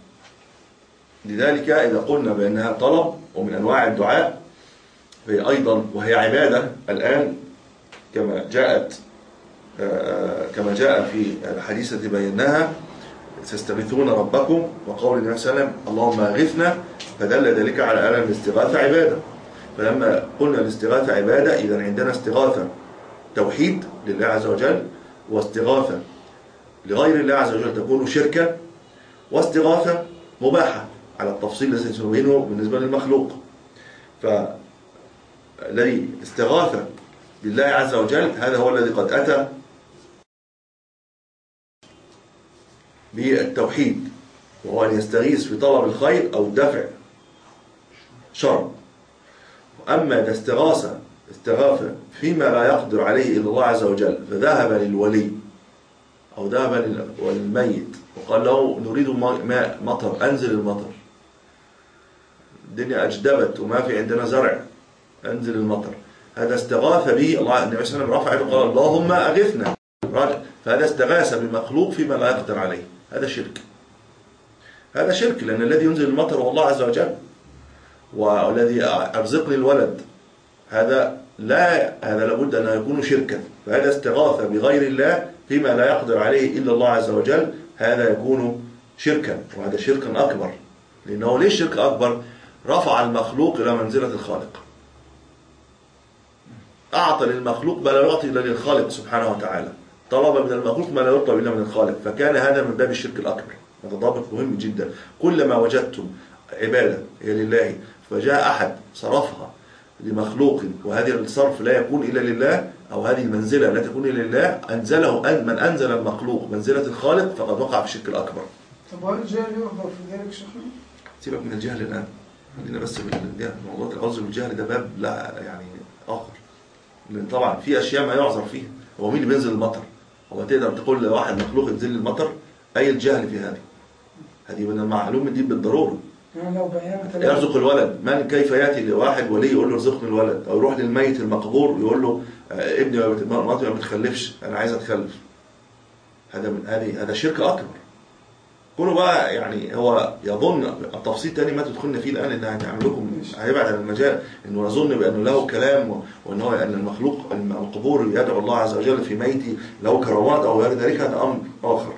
S2: إذا قلنا بأنها طلب ومن أنواع الدعاء فهي أيضا وهي عبادة الآن كما جاءت كما جاء في الحديث التي بيناها تستغيثون ربكم وقول النبي صلى الله عليه وسلم اللهم أغثنا، فدل ذلك على أن الاستغاثة عبادة. فلما قلنا الاستغاثة عبادة إذن عندنا استغاثة توحيد لله عز وجل، واستغاثة لغير الله عز وجل تكون شركا، واستغاثة مباحة على التفصيل الذي سنبينه بالنسبة للمخلوق. فالذي استغاث بالله عز وجل هذا هو الذي قد أتى بالتوحيد، وهو أن يستغيث في طلب الخير أو دفع شر. أما إذا استغاث استغاث فيما لا يقدر عليه إلا الله عز وجل فذهب للولي أو ذهب للميت وقال له نريد ماء مطر، أنزل المطر، الدنيا أجدبت وما في عندنا زرع، أنزل المطر، هذا استغاث به الله. النبي صلى الله عليه وسلم رفع يده وقال اللهم أغثنا، فهذا استغاث بمخلوق فيما لا يقدر عليه، هذا شرك، هذا شرك، لأن الذي ينزل المطر هو الله عز وجل، والذي أرزقني الولد هذا لا، هذا لابد أن يكون شركا، فهذا استغاث بغير الله فيما لا يقدر عليه إلا الله عز وجل، هذا يكون شركا، وهذا شركا أكبر. لأنه ليش شرك أكبر؟ رفع المخلوق إلى منزلة الخالق، أعطى للمخلوق ما لا يعطي إلا للخالق سبحانه وتعالى، طلب من المخلوق ما لا يطلب إلا من الخالق، فكان هذا من باب الشرك الأكبر. هذا ضابط مهم جدا. كلما وجدتم عبادة هي لله فجاء أحد صرفها لمخلوق، وهذه الصرف لا يكون إلا لله، أو هذه المنزلة لا تكون إلا لله، أنزله أن من أنزل المخلوق منزلة الخالق فقد وقع في الشرك الأكبر.
S3: طب هل الجهل يقدر في ذلك شيخنا؟
S2: سيبك من الجهل الآن، خلينا بس بالجهل. موضوع العذر بالجهل ده باب لا يعني آخر، لأن طبعا في أشياء ما يعذر فيها. هو مين اللي بينزل المطر؟ هو تقدر تقول لواحد مخلوق ينزل المطر؟ أي الجهل في هذه؟ هذه من المعلوم دي بالضرورة.
S3: يعني لو بينت
S2: يرزق الولد، من كيف يأتي لواحد ولي يقول له ارزقني الولد، أو يروح للميت المقبور يقول له ابني ما بتخلفش أنا عايز أتخلف، هذا من هذه هذا شرك أكبر. كونه بقى يعني هو يظن التفصيل تاني ما تدخلنا فيه الآن، إنها هتعمل لكم هيبعد عن المجال، إنه يظن بأنه له كلام، وأنه أن المخلوق القبور يدعو الله عز وجل في ميتي له كرامات أو غير ذلك، هذا أمر آخر.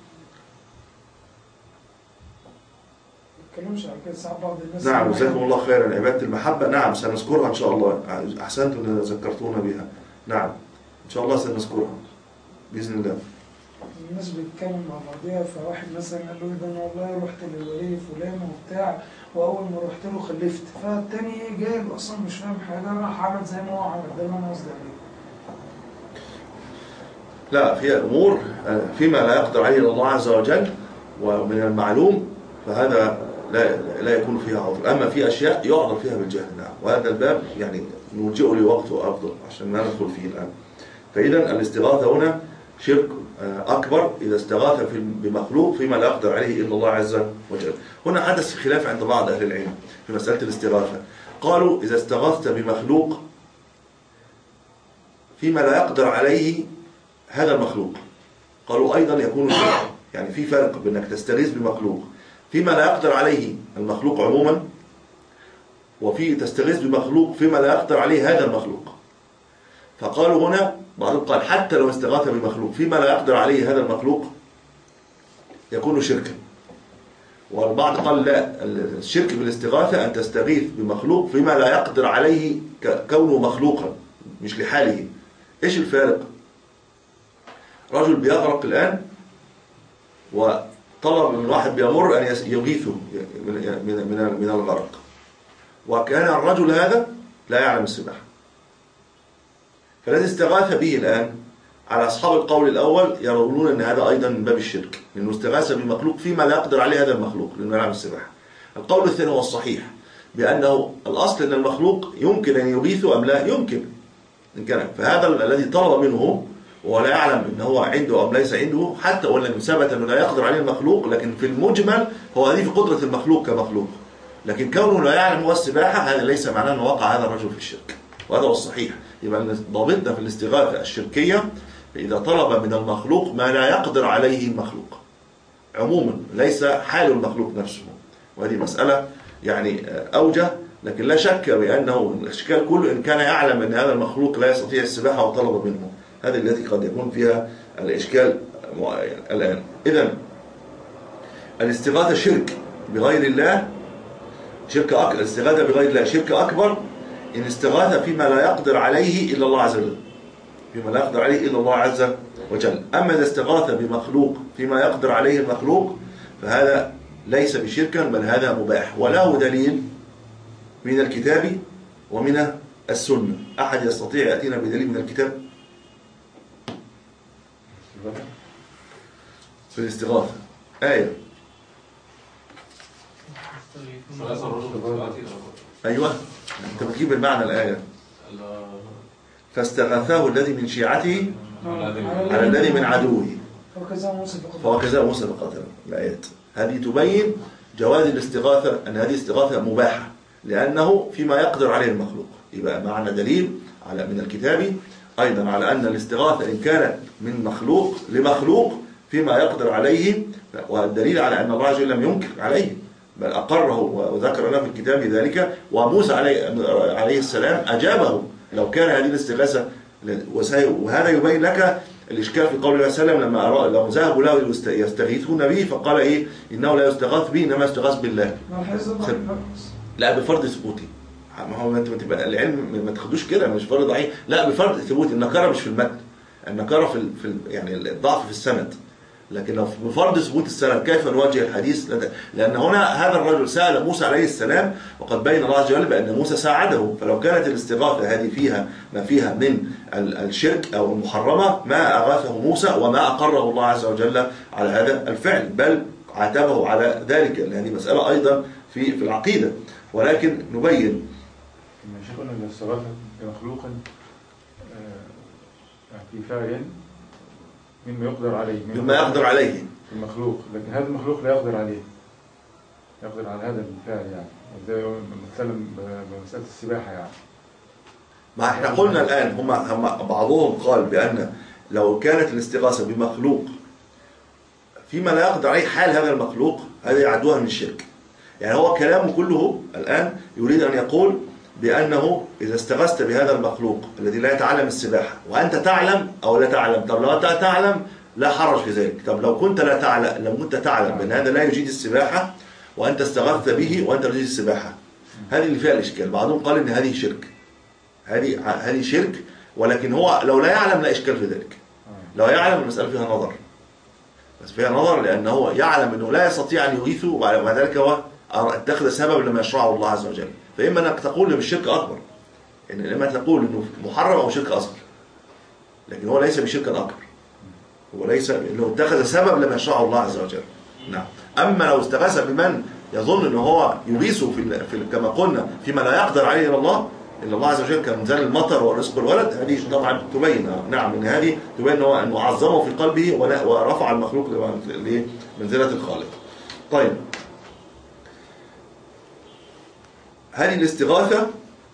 S2: نعم جزاكم الله خيرا. عبادة المحبة نعم سنذكرها إن شاء الله، أحسنتم أن ذكرتونا بها، نعم إن شاء الله سنذكرها بإذن الله.
S3: الناس بتتكلم مع بعضيها، فواحد مثلا قال له ده انا والله رحت للولي فلان وبتاع، واول ما رحت له خلفت، فالتاني ايه جاي اصلا مش فاهم حاجه، راح عمل زي ما هو عمل، ده اللي انا قصدي عليه.
S2: لا، في امور فيما لا يقدر عليه الله عز وجل ومن المعلوم فهذا لا لا يكون فيها عذر، اما في اشياء يعذر فيها بالجهل نعم، وهذا الباب يعني نرجئه لوقته افضل عشان ما ندخل فيه الان. فاذا الاستغاثه هنا شرك أكبر إذا استغاث بمخلوق فيما لا يقدر عليه إلا الله عز وجل. هنا حدث خلاف عند بعض أهل العلم في مسألة الاستغاثة، قالوا إذا استغاثت بمخلوق فيما لا يقدر عليه هذا المخلوق، قالوا أيضا يكون شركا. يعني في فرق بين أنك تستغيث بمخلوق فيما لا يقدر عليه المخلوق عموما، وفي تستغيث بمخلوق فيما لا يقدر عليه هذا المخلوق. فقالوا هنا بعضهم قال حتى لو استغاث بمخلوق فيما لا يقدر عليه هذا المخلوق يكون شركا، والبعض قال لا، الشرك بالاستغاثة أن تستغيث بمخلوق فيما لا يقدر عليه كونه مخلوقا مش لحاله. إيش الفارق؟ رجل بيغرق الآن وطلب من واحد بيمر أن يغيثه من من الغرق، وكان الرجل هذا لا يعلم السباحة، فالذي استغاث به الآن على أصحاب القول الأول يرون أن هذا أيضا من باب الشرك، لأنه استغاث بمخلوق فيما لا يقدر عليه هذا المخلوق لأنه يعلم السباحة. القول الثاني هو الصحيح، بأنه الأصل أن المخلوق يمكن أن يغيثه أم لا يمكن إن كان، فهذا الذي طلب منه وهو لا يعلم أنه هو عنده أم ليس عنده، حتى وإن ثبت أنه لا يقدر عليه المخلوق، لكن في المجمل هو هذه في قدرة المخلوق كمخلوق، لكن كونه لا يعلم هو السباحة هذا ليس معناه أنه وقع هذا الرجل في الشرك، وهذا هو الصحيح. يبقى ضابطنا في الاستغاثة الشركية إذا طلب من المخلوق ما لا يقدر عليه المخلوق عموما، ليس حال المخلوق نفسه، وهذه مسألة يعني أوجه، لكن لا شك بأنه الإشكال كله إن كان يعلم أن هذا المخلوق لا يستطيع السباحة وطلب منه، هذه التي قد يكون فيها الإشكال الآن. إذن الاستغاثة شرك بغير الله شرك أكبر، الاستغاثة بغير الله شرك أكبر إن استغاث فيما لا يقدر عليه إلا الله عز وجل، فيما لا يقدر عليه إلا الله عز وجل. أما إذا استغاث بمخلوق فيما يقدر عليه المخلوق فهذا ليس بشركا بل هذا مباح، وله دليل من الكتاب ومن السنة. أحد يستطيع يأتينا بدليل من الكتاب في الاستغاثة؟ آية. أيوة أنت بتجيب المعنى الآية. فاستغاثاه الذي من شيعته على الذي من عدوه
S3: وكذا موسى بقدر
S2: فوكذا موسى بقدر الآيات هذه تبين جواز الاستغاثة، أن هذه استغاثة مباحة لأنه فيما يقدر عليه المخلوق. يبقى معنا دليل على من الكتاب أيضا على أن الاستغاثة إن كانت من مخلوق لمخلوق فيما يقدر عليه، والدليل على أن الله عز وجل لم ينكر عليه بل أقره وذكر لنا في الكتاب ذلك، وموسى عليه, عليه السلام أجابه لو كان هذه الاستغاثة. وهذا يبين لك الإشكال في قول الله صلى الله عليه وسلم لما أرى لو ذهبوا له يستغيثون به فقال إيه إنه لا يستغاث به إنما يستغاث بالله. لا بفرض ثبوتي، ما هو انت بتبقى العلم ما تاخدوش كده مش فرض ضعيف، لا بفرض ثبوتي. النكره مش في المتن، النكره في في يعني الضعف في السند، لكن لو بفرض ثبوت السند كيف نوجه الحديث؟ لان هنا هذا الرجل سأل موسى عليه السلام وقد بين الله عز وجل بان موسى ساعده، فلو كانت الاستغاثه هذه فيها ما فيها من الشرك او المحرمه ما اغاثه موسى وما اقره الله عز وجل على هذا الفعل، بل عاتبه على ذلك، لان هذه مساله ايضا في في العقيده. ولكن نبين
S4: مش قلنا ان الاستغاثه بمخلوق في فعل مما يقدر عليه
S2: مما يقدر عليه
S4: المخلوق، لكن هذا المخلوق لا يقدر عليه، يقدر على هذا الفعل يعني، زي مثلا بمساله السباحه يعني.
S2: ما احنا قلنا الان هم هم بعضهم قال بان لو كانت الاستغاثه بمخلوق فيما لا يقدر عليه حال هذا المخلوق هذا يعدوها من الشرك. يعني هو كلامه كله الآن يريد أن يقول بأنه إذا استغثت بهذا المخلوق الذي لا يتعلم السباحة وأنت تعلم أو لا تعلم، طب لو أنت تعلم لا حرج في ذلك، طب لو كنت لا تعلم لو كنت تعلم بأن هذا لا يجيد السباحة وأنت استغثت به وأنت تجيد السباحة، هذه اللي فيها الإشكال. بعضهم قال إن هذه شرك، هذه هذه شرك، ولكن هو لو لا يعلم لا إشكال في ذلك. لو يعلم المسألة فيها نظر، بس فيها نظر لأنه يعلم أنه لا يستطيع أن يغيثه ومع ذلك هو اتخذ سبب لما يشرعه الله عز وجل. فإما أنك تقول إنه الشرك أكبر، إن إما تقول إنه محرم أو شرك أصغر، لكن هو ليس بشرك أكبر، هو ليس إنه اتخذ سبب لما يشرعه الله عز وجل. نعم. أما لو استغاث بمن يظن إنه هو يغيثه في, في كما قلنا فيما لا يقدر عليه إلا الله إلا الله عز وجل كمنزل المطر والرزق والولد، هذه طبعا تبين نعم إن هذه تبين إنه أنه عظمه في قلبه ورفع المخلوق لمنزلة الخالق. طيب، هذه الاستغاثة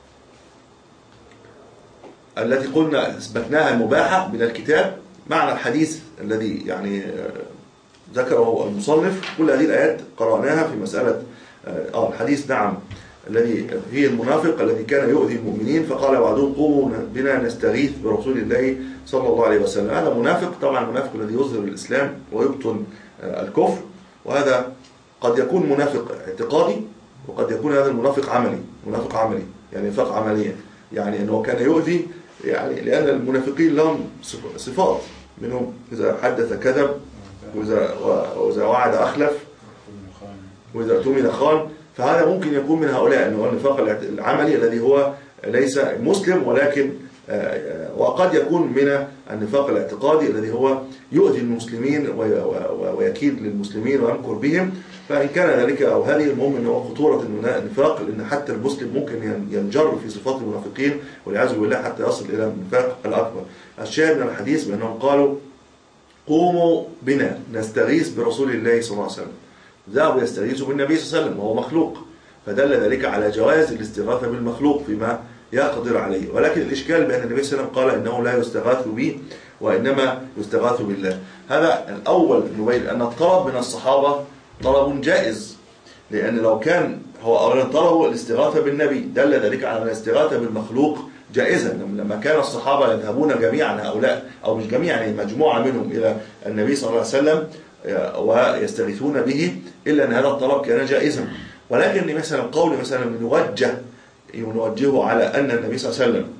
S2: التي قلنا اثبتناها مباحة من الكتاب معنى الحديث الذي يعني ذكره المصنف. كل هذه الآيات قرأناها في مسألة آه الحديث نعم الذي فيه المنافق الذي كان يؤذي المؤمنين فقال بعضهم قوموا بنا نستغيث برسول الله صلى الله عليه وسلم. هذا منافق، طبعا المنافق الذي يظهر الإسلام ويبطن آه الكفر، وهذا قد يكون منافق اعتقادي وقد يكون هذا المنافق عملي، منافق عملي يعني نفاق عمليا، يعني انه كان يؤذي، يعني لان المنافقين لهم صفات، منهم اذا حدث كذب واذا واذا وعد اخلف واذا اؤتمن خان، فهذا ممكن يكون من هؤلاء انه النفاق العملي الذي هو ليس مسلم، ولكن وقد يكون من النفاق الاعتقادي الذي هو يؤذي المسلمين ويكيد للمسلمين ويمكر بهم. فإن كان ذلك أو هذه المهم أنه خطورة النفاق، لأن حتى المسلم ممكن ينجر في صفات المنافقين والعياذ بالله حتى يصل إلى النفاق الأكبر. الشاهد من الحديث بأنهم قالوا قوموا بنا نستغيث برسول الله صلى الله عليه وسلم، ذهبوا يستغيثوا بالنبي صلى الله عليه وسلم وهو مخلوق، فدل ذلك على جواز الاستغاثة بالمخلوق فيما يقدر عليه. ولكن الإشكال بأن النبي صلى الله عليه وسلم قال إنه لا يستغاث به وإنما يستغاث بالله. هذا الأول نبين أن الطلب من الصحابة طلب جائز، لأن لو كان هو أولا طلبوا الاستغاثة بالنبي دل ذلك على الاستغاثة بالمخلوق جائزا. لما كان الصحابة يذهبون جميعا هؤلاء أو مش جميعا يعني مجموعة منهم إلى النبي صلى الله عليه وسلم ويستغيثون به، إلا أن هذا الطلب كان جائزا. ولكن مثلا قول مثلا نوجه يوجهه على أن النبي صلى الله عليه وسلم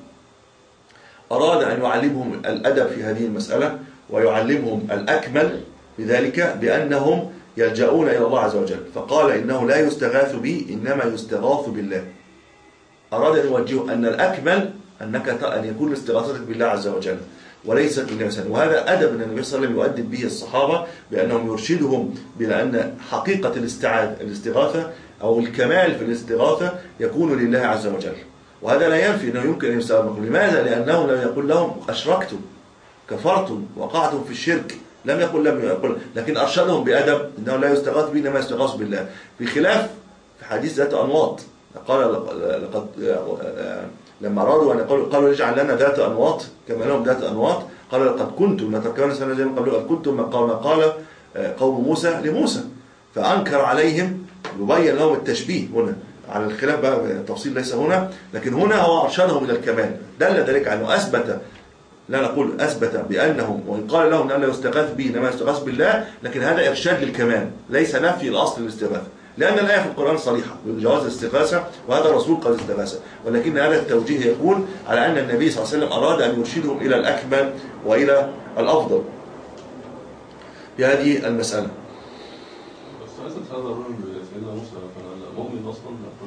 S2: أراد أن يعلمهم الأدب في هذه المسألة ويعلمهم الأكمل بذلك بأنهم يلجؤون إلى الله عز وجل، فقال إنه لا يستغاث به إنما يستغاث بالله. أراد أن يوجهه أن الأكمل أنك أن يكون استغاثتك بالله عز وجل وليست بالنبي صلى الله عليه وسلم. وهذا أدب النبي صلى الله عليه وسلم يؤدب به الصحابة، بأنهم يرشدهم بأن حقيقة الاستعاذة الاستغاثة أو الكمال في الاستغاثة يكون لله عز وجل. وهذا لا ينفي أنه يمكن أن يستغاثوا. لماذا؟ لأنه لم يقول لهم أشركتم كفرتم وقعتم في الشرك، لم يقل لم يقل، لكن أرشدهم بأدب أنه لا يستغاث به إنما يستغاث بالله، بخلاف في حديث ذات أنواط. قال لقد لما أرادوا أن يقولوا قالوا اجعل لنا ذات أنواط كما لهم ذات أنواط، قال لقد كنتم نتركون سنة جاء قبل قد كنتم ما قال قوم موسى لموسى، فأنكر عليهم يبين لهم التشبيه هنا على الخلاف بقى، التفصيل ليس هنا، لكن هنا هو أرشدهم إلى الكمال، دل ذلك أنه أثبت، لا نقول أثبت بأنهم وإن قال لهم أن لا يستغاث به إنما يستغاث بالله، لكن هذا إرشاد للكمال ليس نفي الأصل الاستغاثة، لأن الآية في القرآن صريحة بجواز الاستغاثة وهذا الرسول قد استغاث، ولكن هذا التوجيه يكون على أن النبي صلى الله عليه وسلم أراد أن يرشدهم إلى الأكمل وإلى الأفضل في هذه المسألة.
S5: بس عايز هذا الرجل سيدنا موسى كان مؤمن أصلا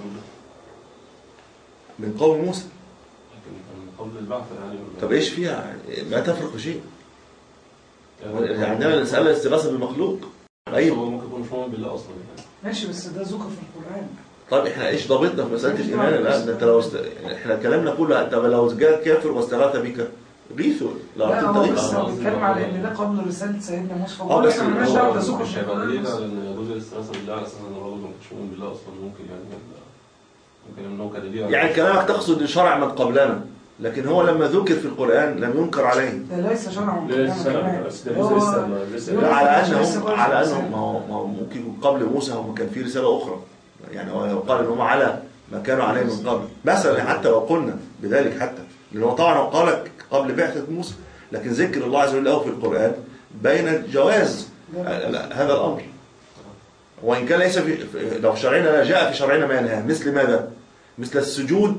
S2: من قوم موسى،
S5: لكن كان قبل البعث يعني.
S2: طب إيش فيها؟ ما تفرق بشيء. يعني عندنا المسألة الاستغاثة بالمخلوق.
S5: أيوه ممكن يكون مش مؤمن بالله أصلا يعني.
S3: ماشي بس ده ذكر في القرآن.
S2: طيب احنا ايش ضابطنا في مسألة الإيمان الآن؟ انت لو است... احنا كلامنا كله طب لو جاء كافر واستغاث بك غيثه
S3: لا هو بس بنتكلم على ان ده قبل رسالة سيدنا موسى،
S2: اه بس
S3: مالناش دعوة ده ذكر
S5: مش
S3: في
S5: هيبقى
S3: القرآن.
S5: دليل على ان جزء الاستغاثة بالله على اساس ان الراجل ما كانش مؤمن بالله اصلا، ممكن يعني ممكن انه كان دليل
S2: يعني كلامك تقصد شرع من قبلنا، لكن هو لما ذكر في القرآن لم ينكر عليه.
S3: ده ليس شرع من
S2: قبلنا، على انهم على انهم ما هو ممكن يكون قبل موسى هم كان في رسالة أخرى، يعني هو قال ان هم على ما كانوا عليه من قبل مثلا، حتى لو قلنا بذلك، حتى لأنه طبعا هو قال قبل بعثة موسى، لكن ذكر الله عز وجل في القرآن بين جواز هذا الأمر، وإن كان ليس في لو شرعنا لا جاء في شرعنا ما ينهى، مثل ماذا؟ مثل السجود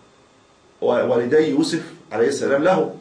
S2: والدي يوسف عليه السلام له،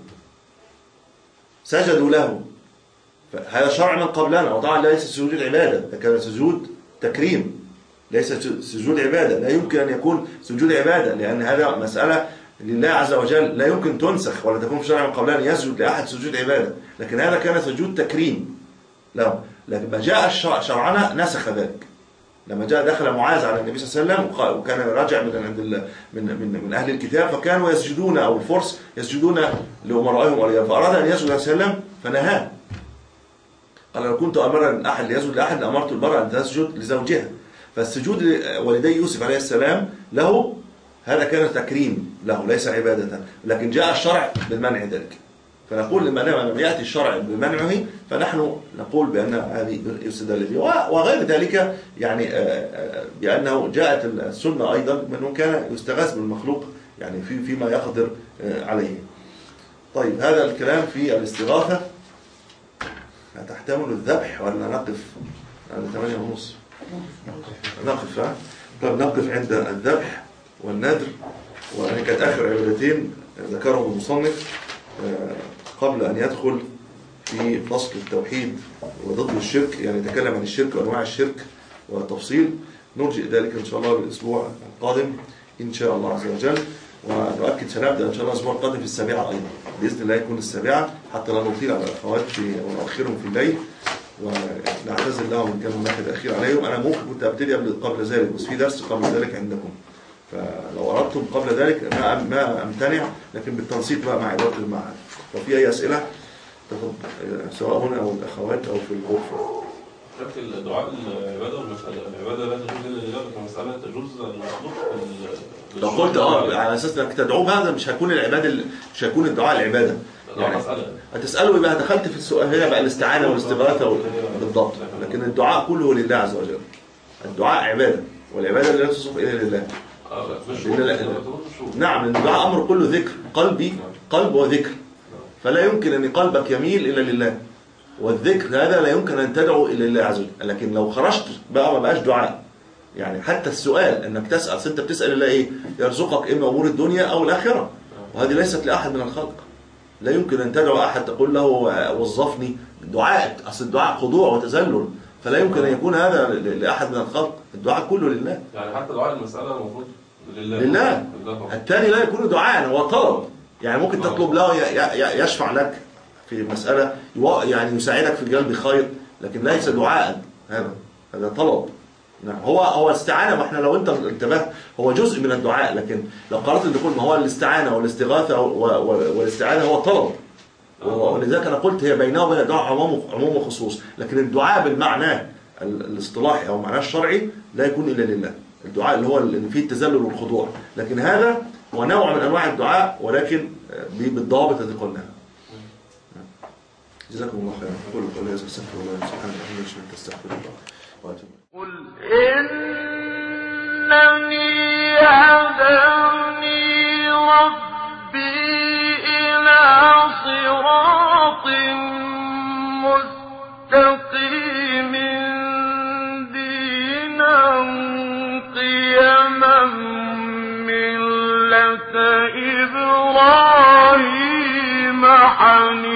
S2: سجدوا له، فهذا شرع من قبلنا، وطبعا ليس سجود العبادة، ده كان سجود تكريم ليس سجود عبادة، لا يمكن أن يكون سجود عبادة، لأن هذا مسألة لله عز وجل لا يمكن تنسخ ولا تكون في شرع من قبلنا يسجد لأحد سجود عبادة، لكن هذا كان سجود تكريم له، لما جاء شرعنا نسخ ذلك. لما جاء دخل معاذ على النبي صلى الله عليه وسلم وكان راجع من عند من من من أهل الكتاب، فكانوا يسجدون أو الفرس يسجدون لأمرائهم وليهم، فأراد أن يسجد صلى الله عليه وسلم فنهاه، قال لو كنت أمرا أحد ليسجد لأحد لأمرت المرأة أن تسجد لزوجها. فالسجود لوالدي يوسف عليه السلام له هذا كان تكريم له ليس عبادة، لكن جاء الشرع بالمنع ذلك، فنقول لما لم يأتي الشرع بمنعه فنحن نقول بأن هذه يستدل به، وغير ذلك يعني بأنه جاءت السنة أيضا من كان يستغاث بالمخلوق يعني في فيما يقدر عليه. طيب هذا الكلام في الاستغاثة. هتحتمل الذبح ولا نقف عند ثمانية ونص؟ نقف ها؟ طب نقف عند الذبح والنذر، وأنا كانت آخر عبادتين ذكرهم المصنف قبل أن يدخل في فصل التوحيد وضد الشرك، يعني يتكلم عن الشرك وأنواع الشرك وتفصيل. نرجئ ذلك إن شاء الله بالأسبوع القادم إن شاء الله عز وجل، ونؤكد سنبدأ إن شاء الله الأسبوع القادم في السابعة أيضا بإذن الله، يكون السابعة حتى لا نطيل على الأخوات ونؤخرهم في الليل ونعتذر لهم إن كان هناك تأخير عليهم. أنا ممكن كنت أبتدي قبل ذلك بس في درس قبل ذلك عندكم، فلو أردتم قبل ذلك ما ما أمتنع، لكن بالتنسيق بقى مع إدارة المعهد. وفي أي أسئلة سواء هنا أو الأخوات أو في الغرفة.
S5: شكل الدعاء العبادة والمسألة، العبادة لا تجوز إلا لله، لكن المسألة تجوز المخلوق.
S2: لو قلت اه على أساس إنك تدعوه هذا مش هيكون العبادة، مش هيكون الدعاء العبادة. يعني هتسأله يبقى دخلت في السؤال هنا بقى الاستعانة والاستغاثة بالضبط، لكن الدعاء كله لله عز وجل. الدعاء عبادة، والعبادة لا تصرف إلا لله. نعم، الدعاء أمر كله ذكر، قلبي قلب وذكر، فلا يمكن أن قلبك يميل إلا لله، والذكر هذا لا يمكن أن تدعو إلا لله عز وجل. لكن لو خرجت بقى ما بقاش دعاء، يعني حتى السؤال أنك تسأل، أنت بتسأل الله إيه؟ يرزقك إما أمور الدنيا أو الآخرة، وهذه ليست لأحد من الخلق. لا يمكن أن تدعو أحد تقول له وظفني. دعاء أصل الدعاء خضوع وتذلل، فلا يمكن أن يكون هذا لأحد من الخلق. الدعاء كله لله،
S5: يعني حتى دعاء المسألة المفروض لله.
S2: لله. الثاني لا يكون دعاء، هو طلب، يعني ممكن تطلب له يشفع لك في مسألة، يعني يساعدك في جلب خير، لكن ليس دعاء، هذا هذا طلب. نعم، هو هو استعانة، ما احنا لو انت انتبهت هو جزء من الدعاء، لكن لو قررت ان تقول ما هو الاستعانة والاستغاثة والاستعانة هو طلب، ولذلك أنا قلت هي بينه وبين الدعاء عموم عموم وخصوص، لكن الدعاء بالمعنى الاصطلاحي أو معناه الشرعي لا يكون إلا لله، الدعاء اللي هو اللي فيه التذلل والخضوع، لكن هذا هو نوع من أنواع الدعاء ولكن بالضوابط التي قلناها. جزاكم الله خيرا. قل قل استغفر الله سبحانه وتعالى واشهد استغفر الله واتوب.
S1: قل إنني هداني ربي إلى صراط مستقيم دينا قيما ملة إبراهيم حنيفا